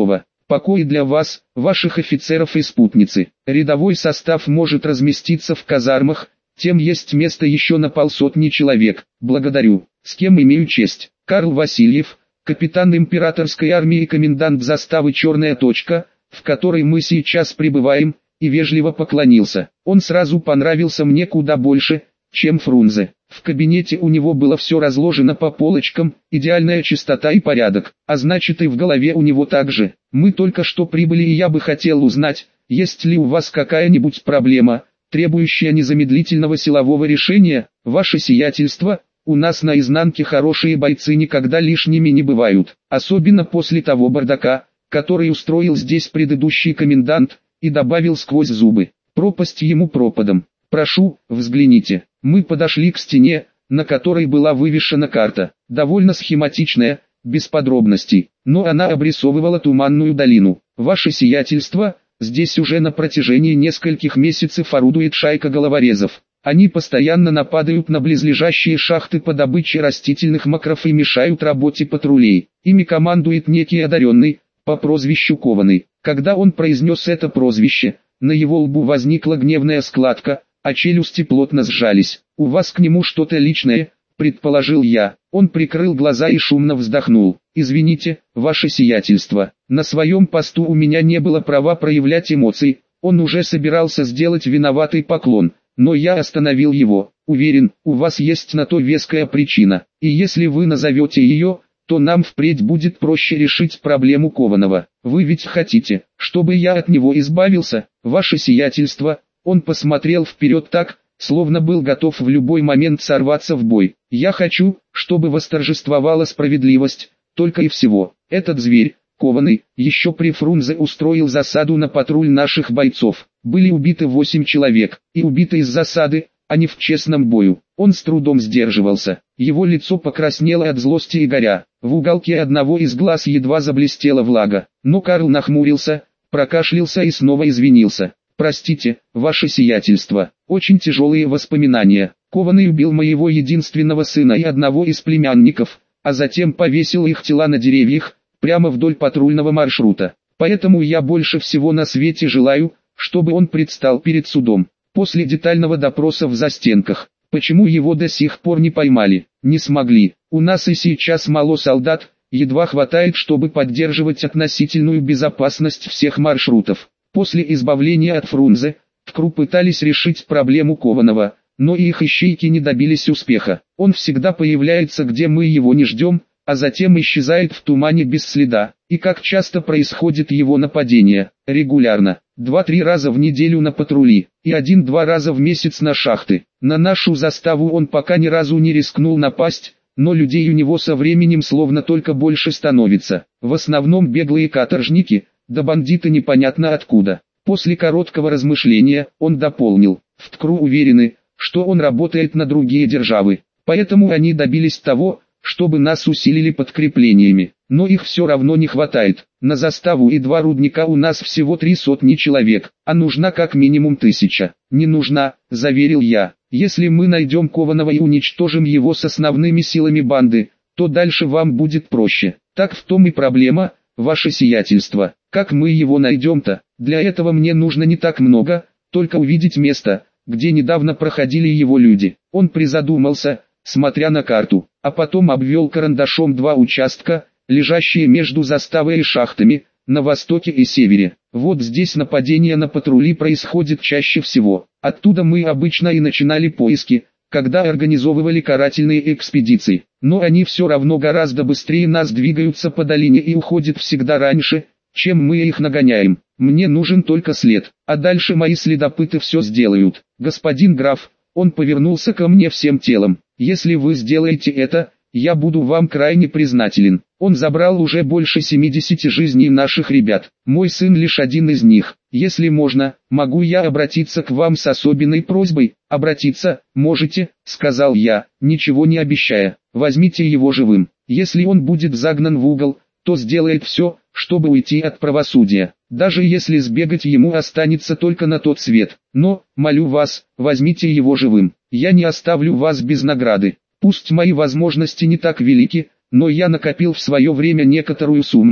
покои для вас, ваших офицеров и спутницы. Рядовой состав может разместиться в казармах, тем есть место еще на полсотни человек. Благодарю. С кем имею честь? Карл Васильев, капитан императорской армии и комендант заставы «Черная точка», в которой мы сейчас пребываем, и вежливо поклонился. Он сразу понравился мне куда больше, чем Фрунзе. В кабинете у него было все разложено по полочкам, идеальная чистота и порядок, а значит и в голове у него также. Мы только что прибыли, и я бы хотел узнать, есть ли у вас какая-нибудь проблема, требующая незамедлительного силового решения. Ваше сиятельство, у нас на изнанке хорошие бойцы никогда лишними не бывают, особенно после того бардака, который устроил здесь предыдущий комендант, и добавил сквозь зубы: пропасть ему пропадом. Прошу, взгляните. Мы подошли к стене, на которой была вывешена карта, довольно схематичная, без подробностей, но она обрисовывала туманную долину. Ваше сиятельство, здесь уже на протяжении нескольких месяцев орудует шайка головорезов. Они постоянно нападают на близлежащие шахты по добыче растительных макров и мешают работе патрулей. Ими командует некий одаренный, по прозвищу Кованый. Когда он произнес это прозвище, на его лбу возникла гневная складка, а челюсти плотно сжались. «У вас к нему что-то личное», — предположил я. Он прикрыл глаза и шумно вздохнул. «Извините, ваше сиятельство, на своем посту у меня не было права проявлять эмоций». Он уже собирался сделать виноватый поклон, но я остановил его. «Уверен, у вас есть на то веская причина, и если вы назовете ее, то нам впредь будет проще решить проблему Кованого. Вы ведь хотите, чтобы я от него избавился, ваше сиятельство?» Он посмотрел вперед так, словно был готов в любой момент сорваться в бой. «Я хочу, чтобы восторжествовала справедливость, только и всего. Этот зверь, Кованый, еще при Фрунзе устроил засаду на патруль наших бойцов. Были убиты восемь человек, и убиты из засады, а не в честном бою». Он с трудом сдерживался. Его лицо покраснело от злости и горя. В уголке одного из глаз едва заблестела влага. Но Карл нахмурился, прокашлялся и снова извинился. «Простите, ваше сиятельство, очень тяжелые воспоминания. Кованый убил моего единственного сына и одного из племянников, а затем повесил их тела на деревьях, прямо вдоль патрульного маршрута. Поэтому я больше всего на свете желаю, чтобы он предстал перед судом. После детального допроса в застенках, почему его до сих пор не поймали? Не смогли. У нас и сейчас мало солдат, едва хватает, чтобы поддерживать относительную безопасность всех маршрутов». После избавления от Фрунзе, ТКРУ пытались решить проблему Кованого, но их ищейки не добились успеха. Он всегда появляется, где мы его не ждем, а затем исчезает в тумане без следа. И как часто происходит его нападение? Регулярно. Два-три раза в неделю на патрули, и один-два раза в месяц на шахты. На нашу заставу он пока ни разу не рискнул напасть, но людей у него со временем словно только больше становится. В основном беглые каторжники, да бандиты непонятно откуда. После короткого размышления, он дополнил: в ТКРУ уверены, что он работает на другие державы, поэтому они добились того, чтобы нас усилили подкреплениями, но их все равно не хватает. На заставу и два рудника у нас всего три сотни человек, а нужна как минимум тысяча. «Не нужна», — заверил я. «Если мы найдем Кованого и уничтожим его с основными силами банды, то дальше вам будет проще. Так в том и проблема, ваше сиятельство. Как мы его найдем-то? Для этого мне нужно не так много, только увидеть место, где недавно проходили его люди». Он призадумался, смотря на карту, а потом обвел карандашом два участка, лежащие между заставой и шахтами, на востоке и севере. Вот здесь нападение на патрули происходит чаще всего. Оттуда мы обычно и начинали поиски, когда организовывали карательные экспедиции. Но они все равно гораздо быстрее нас двигаются по долине и уходят всегда раньше, чем мы их нагоняем. Мне нужен только след, а дальше мои следопыты все сделают. Господин граф, он повернулся ко мне всем телом. Если вы сделаете это, я буду вам крайне признателен. Он забрал уже больше семидесяти жизней наших ребят. Мой сын лишь один из них. Если можно, могу я обратиться к вам с особенной просьбой? Обратиться, можете, сказал я, ничего не обещая. Возьмите его живым. Если он будет загнан в угол, то сделает все, чтобы уйти от правосудия. Даже если сбегать ему останется только на тот свет. Но, молю вас, возьмите его живым. Я не оставлю вас без награды. Пусть мои возможности не так велики, но я накопил в свое время некоторую сумму,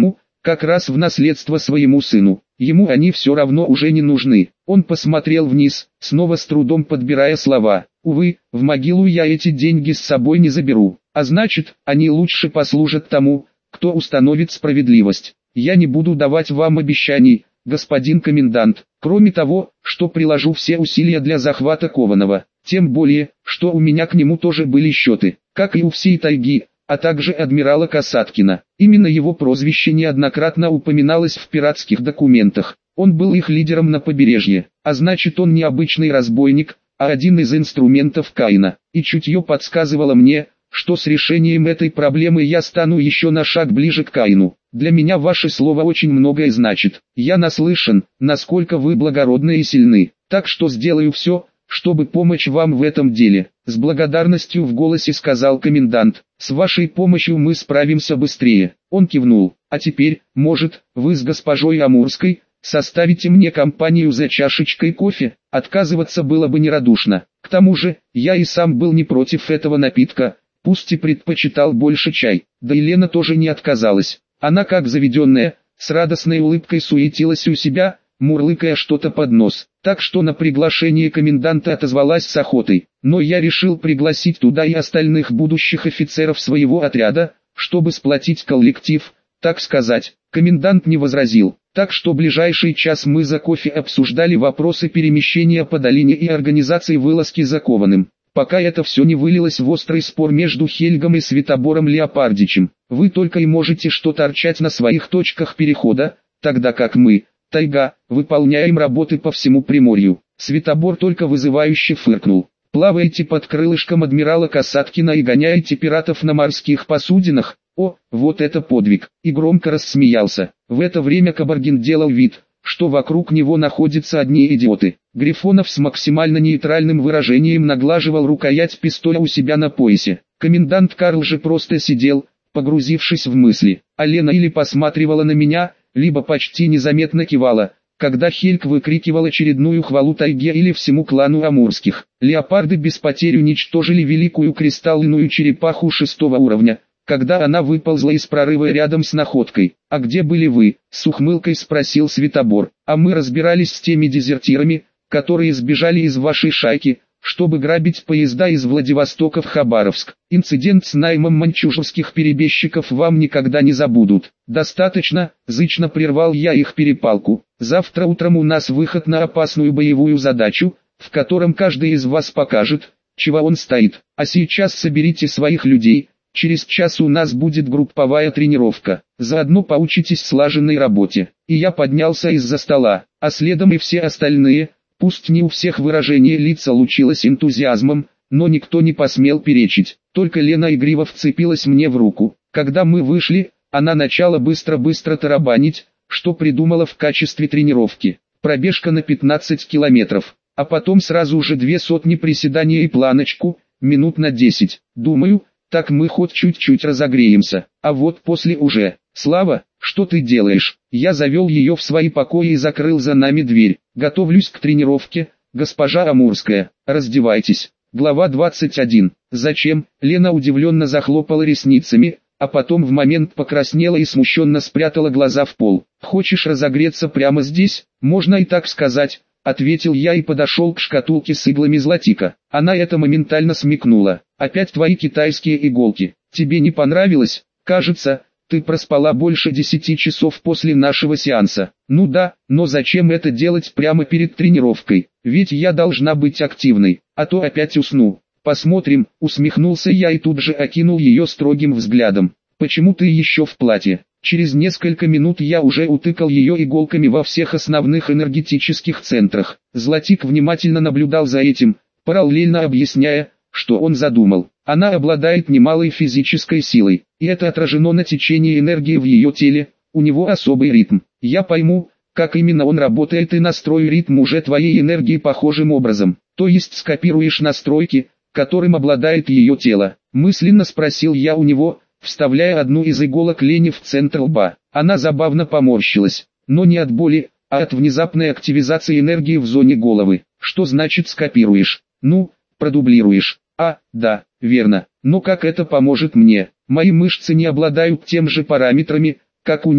как раз в наследство своему сыну. Ему они все равно уже не нужны. Он посмотрел вниз, снова с трудом подбирая слова. Увы, в могилу я эти деньги с собой не заберу, а значит, они лучше послужат тому, кто установит справедливость. Я не буду давать вам обещаний, господин комендант, кроме того, что приложу все усилия для захвата Кованого. Тем более, что у меня к нему тоже были счеты, как и у всей тайги, а также адмирала Касаткина. Именно его прозвище неоднократно упоминалось в пиратских документах. Он был их лидером на побережье, а значит он не обычный разбойник, а один из инструментов Каина. И чутье подсказывало мне, что с решением этой проблемы я стану еще на шаг ближе к Каину. Для меня ваше слово очень многое значит. Я наслышан, насколько вы благородны и сильны, так что сделаю все, чтобы помочь вам в этом деле. С благодарностью в голосе сказал комендант. С вашей помощью мы справимся быстрее. Он кивнул. А теперь, может, вы с госпожой Амурской составите мне компанию за чашечкой кофе? Отказываться было бы нерадушно. К тому же, я и сам был не против этого напитка, пусть и предпочитал больше чай. Да и Лена тоже не отказалась. Она, как заведенная, с радостной улыбкой суетилась у себя, мурлыкая что-то под нос. Так что на приглашение коменданта отозвалась с охотой. Но я решил пригласить туда и остальных будущих офицеров своего отряда, чтобы сплотить коллектив, так сказать. Комендант не возразил. Так что ближайший час мы за кофе обсуждали вопросы перемещения по долине и организации вылазки за Кованым. Пока это все не вылилось в острый спор между Хельгом и Святобором Леопардичем. Вы только и можете что торчать на своих точках перехода, тогда как мы, тайга, выполняем работы по всему Приморью. Святобор только вызывающе фыркнул. Плаваете под крылышком адмирала Касаткина и гоняете пиратов на морских посудинах? О, вот это подвиг! И громко рассмеялся. В это время Кабардин делал вид, что вокруг него находятся одни идиоты. Грифонов с максимально нейтральным выражением наглаживал рукоять пистоля у себя на поясе. Комендант Карл же просто сидел, погрузившись в мысли. А Лена или посматривала на меня, либо почти незаметно кивала, когда Хельг выкрикивал очередную хвалу тайге или всему клану Амурских. Леопарды без потерь уничтожили великую кристаллную черепаху шестого уровня, когда она выползла из прорыва рядом с находкой. «А где были вы?» — с ухмылкой спросил Святобор. «А мы разбирались с теми дезертирами, которые сбежали из вашей шайки, чтобы грабить поезда из Владивостока в Хабаровск. Инцидент с наймом маньчжурских перебежчиков вам никогда не забудут». «Достаточно», — зычно прервал я их перепалку. «Завтра утром у нас выход на опасную боевую задачу, в котором каждый из вас покажет, чего он стоит. А сейчас соберите своих людей. Через час у нас будет групповая тренировка. Заодно поучитесь слаженной работе». И я поднялся из-за стола, а следом и все остальные. Пусть не у всех выражение лица лучилось энтузиазмом, но никто не посмел перечить. Только Лена игриво вцепилась мне в руку. Когда мы вышли, она начала быстро-быстро тарабанить, что придумала в качестве тренировки. Пробежка на пятнадцать километров, а потом сразу же две сотни приседаний и планочку, минут на десять. Думаю, так мы хоть чуть-чуть разогреемся. А вот после уже. «Слава, что ты делаешь?» Я завел ее в свои покои и закрыл за нами дверь. «Готовлюсь к тренировке, госпожа Амурская. Раздевайтесь». Глава двадцать один. «Зачем?» Лена удивленно захлопала ресницами, а потом в момент покраснела и смущенно спрятала глаза в пол. «Хочешь разогреться прямо здесь?» «Можно и так сказать», — ответил я и подошел к шкатулке с иглами златика. Она это моментально смекнула. «Опять твои китайские иголки. Тебе не понравилось?» «Кажется, ты проспала больше десяти часов после нашего сеанса». «Ну да, но зачем это делать прямо перед тренировкой? Ведь я должна быть активной, а то опять усну». «Посмотрим», — усмехнулся я и тут же окинул ее строгим взглядом. «Почему ты еще в платье?» Через несколько минут я уже утыкал ее иголками во всех основных энергетических центрах. Златик внимательно наблюдал за этим, параллельно объясняя, что он задумал. Она обладает немалой физической силой, и это отражено на течении энергии в ее теле, у него особый ритм. Я пойму, как именно он работает и настрою ритм уже твоей энергии похожим образом. То есть скопируешь настройки, которым обладает ее тело. Мысленно спросил я у него, вставляя одну из иголок Лене в центр лба. Она забавно поморщилась, но не от боли, а от внезапной активизации энергии в зоне головы. Что значит скопируешь? Ну, продублируешь. А, да, верно. Но как это поможет мне? Мои мышцы не обладают тем же параметрами, как у нее.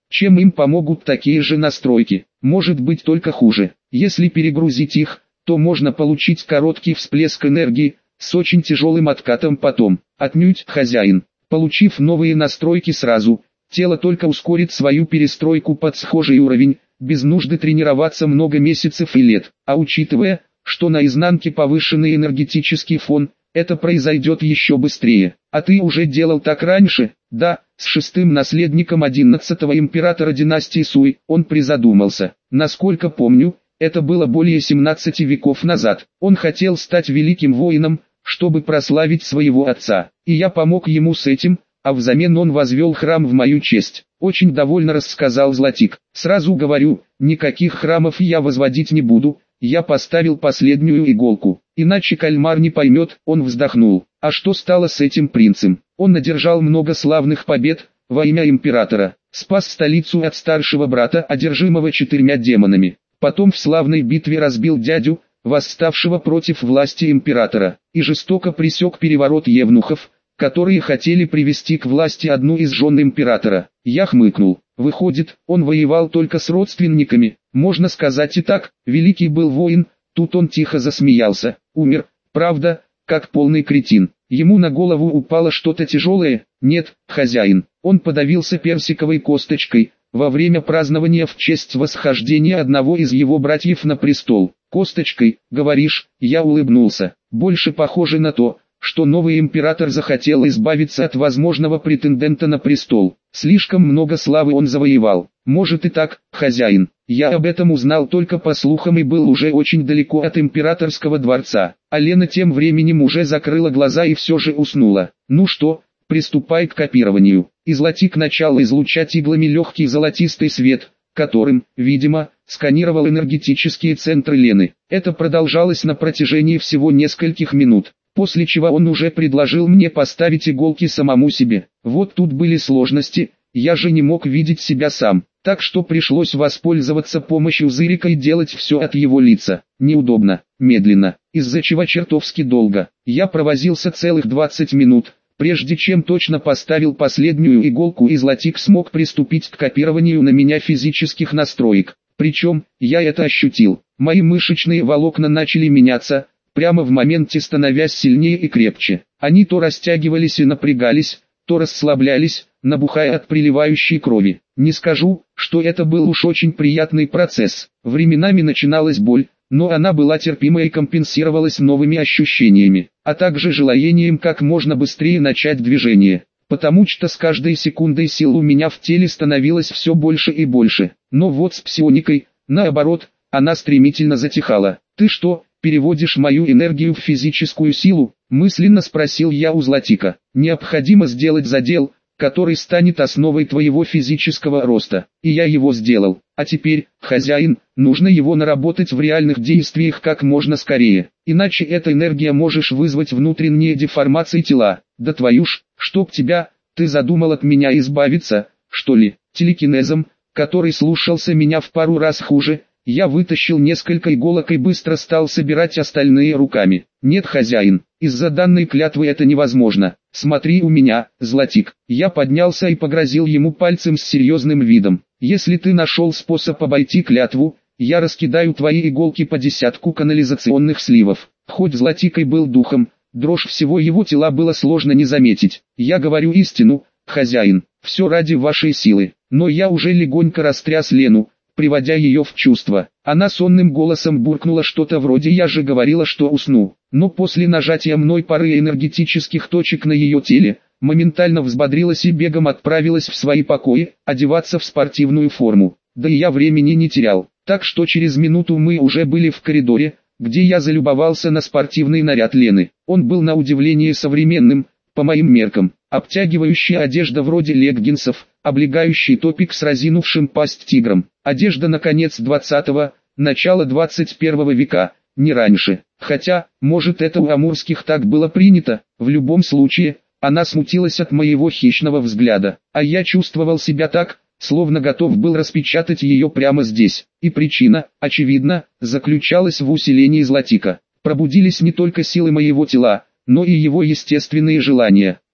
Чем им помогут такие же настройки? Может быть только хуже. Если перегрузить их, то можно получить короткий всплеск энергии, с очень тяжелым откатом потом. Отнюдь, хозяин. Получив новые настройки сразу, тело только ускорит свою перестройку под схожий уровень, без нужды тренироваться много месяцев и лет. А учитывая, что на изнанке повышенный энергетический фон, это произойдет еще быстрее. А ты уже делал так раньше? Да, с шестым наследником одиннадцатого императора династии Суй. Он призадумался. Насколько помню, это было более семнадцати веков назад. Он хотел стать великим воином, чтобы прославить своего отца. И я помог ему с этим, а взамен он возвел храм в мою честь. Очень довольно рассказал Златик. Сразу говорю, никаких храмов я возводить не буду. Я поставил последнюю иголку, иначе кальмар не поймет. Он вздохнул. А что стало с этим принцем? Он одержал много славных побед во имя императора. Спас столицу от старшего брата, одержимого четырьмя демонами. Потом в славной битве разбил дядю, восставшего против власти императора, и жестоко пресек переворот евнухов, которые хотели привести к власти одну из жен императора. Я хмыкнул. Выходит, он воевал только с родственниками. Можно сказать и так, великий был воин. Тут он тихо засмеялся. Умер, правда, как полный кретин. Ему на голову упало что-то тяжелое. Нет, хозяин. Он подавился персиковой косточкой во время празднования в честь восхождения одного из его братьев на престол. Косточкой, говоришь? Я улыбнулся. Больше похоже на то, что новый император захотел избавиться от возможного претендента на престол. Слишком много славы он завоевал. Может и так, хозяин. Я об этом узнал только по слухам и был уже очень далеко от императорского дворца. А Лена тем временем уже закрыла глаза и все же уснула. Ну что, приступай к копированию. И Златик начал излучать иглами легкий золотистый свет, которым, видимо, сканировал энергетические центры Лены. Это продолжалось на протяжении всего нескольких минут. После чего он уже предложил мне поставить иголки самому себе. Вот тут были сложности, я же не мог видеть себя сам, так что пришлось воспользоваться помощью Зырика и делать все от его лица. Неудобно, медленно, из-за чего чертовски долго. Я провозился целых двадцать минут, прежде чем точно поставил последнюю иголку, и Златик смог приступить к копированию на меня физических настроек. Причем, я это ощутил, мои мышечные волокна начали меняться, прямо в моменте становясь сильнее и крепче. Они то растягивались и напрягались, то расслаблялись, набухая от приливающей крови. Не скажу, что это был уж очень приятный процесс. Временами начиналась боль, но она была терпимой и компенсировалась новыми ощущениями, а также желанием как можно быстрее начать движение. Потому что с каждой секундой сил у меня в теле становилось все больше и больше. Но вот с псионикой, наоборот, она стремительно затихала. «Ты что, переводишь мою энергию в физическую силу?» — мысленно спросил я у Златика. «Необходимо сделать задел, который станет основой твоего физического роста. И я его сделал. А теперь, хозяин, нужно его наработать в реальных действиях как можно скорее. Иначе эта энергия можешь вызвать внутренние деформации тела. Да твою ж, чтоб тебя, ты задумал от меня избавиться, что ли?» Телекинезом, который слушался меня в пару раз хуже, я вытащил несколько иголок и быстро стал собирать остальные руками. «Нет, хозяин, из-за данной клятвы это невозможно. Смотри у меня, Златик». Я поднялся и погрозил ему пальцем с серьезным видом. «Если ты нашел способ обойти клятву, я раскидаю твои иголки по десятку канализационных сливов». Хоть Златик и был духом, дрожь всего его тела было сложно не заметить. «Я говорю истину, хозяин, все ради вашей силы». Но я уже легонько растряс Лену, приводя ее в чувство. Она сонным голосом буркнула что-то вроде «я же говорила, что усну». Но после нажатия мной пары энергетических точек на ее теле, моментально взбодрилась и бегом отправилась в свои покои, одеваться в спортивную форму. Да и я времени не терял, так что через минуту мы уже были в коридоре, где я залюбовался на спортивный наряд Лены. Он был на удивление современным, по моим меркам. Обтягивающая одежда вроде леггинсов, облегающий топик с разинувшим пасть тигром. Одежда на конец двадцатого, начало двадцать первого века, не раньше. Хотя, может, это у амурских так было принято. В любом случае, она смутилась от моего хищного взгляда, а я чувствовал себя так, словно готов был распечатать ее прямо здесь. И причина, очевидно, заключалась в усилении Златика. Пробудились не только силы моего тела, но и его естественные желания.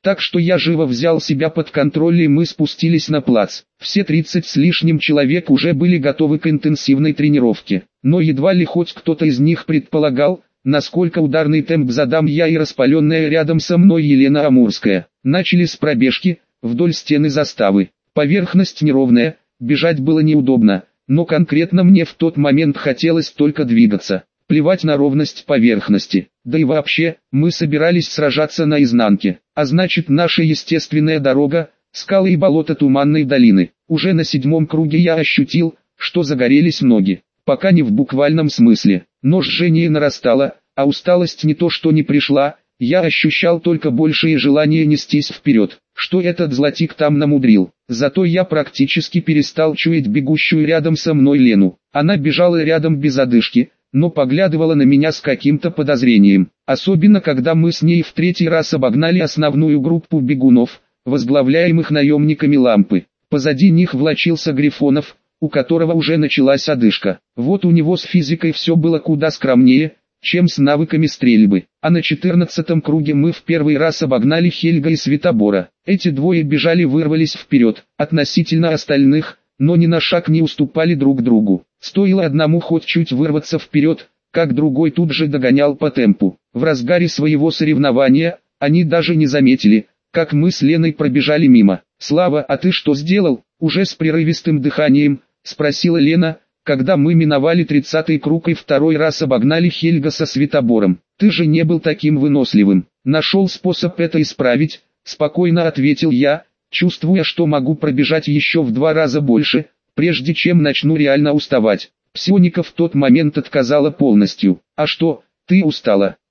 Так что я живо взял себя под контроль и мы спустились на плац. Все тридцать с лишним человек уже были готовы к интенсивной тренировке. Но едва ли хоть кто-то из них предполагал, насколько ударный темп задам я и распаленная рядом со мной Елена Амурская. Начали с пробежки, вдоль стены заставы. Поверхность неровная, бежать было неудобно, но конкретно мне в тот момент хотелось только двигаться. Плевать на ровность поверхности. Да и вообще, мы собирались сражаться на изнанке. А значит, наша естественная дорога, скалы и болота туманной долины. Уже на седьмом круге я ощутил, что загорелись ноги. Пока не в буквальном смысле, но жжение нарастало, а усталость не то что не пришла, я ощущал только большее желание нестись вперед. Что этот златик там намудрил? Зато я практически перестал чуять бегущую рядом со мной Лену. Она бежала рядом без одышки, но поглядывала на меня с каким-то подозрением. Особенно когда мы с ней в третий раз обогнали основную группу бегунов, возглавляемых наемниками лампы. Позади них влачился Грифонов, у которого уже началась одышка. Вот у него с физикой все было куда скромнее, чем с навыками стрельбы. А на четырнадцатом круге мы в первый раз обогнали Хельга и Светобора. Эти двое бежали, вырвались вперед, относительно остальных, но ни на шаг не уступали друг другу. Стоило одному хоть чуть вырваться вперед, как другой тут же догонял по темпу. В разгаре своего соревнования, они даже не заметили, как мы с Леной пробежали мимо. «Слава, а ты что сделал?» — уже с прерывистым дыханием, спросила Лена, когда мы миновали тридцатый круг и второй раз обогнали Хельга со Светобором. «Ты же не был таким выносливым». «Нашел способ это исправить», — спокойно ответил я, чувствуя, что могу пробежать еще в два раза больше, прежде чем начну реально уставать. Псионика в тот момент отказала полностью. «А что, ты устала?»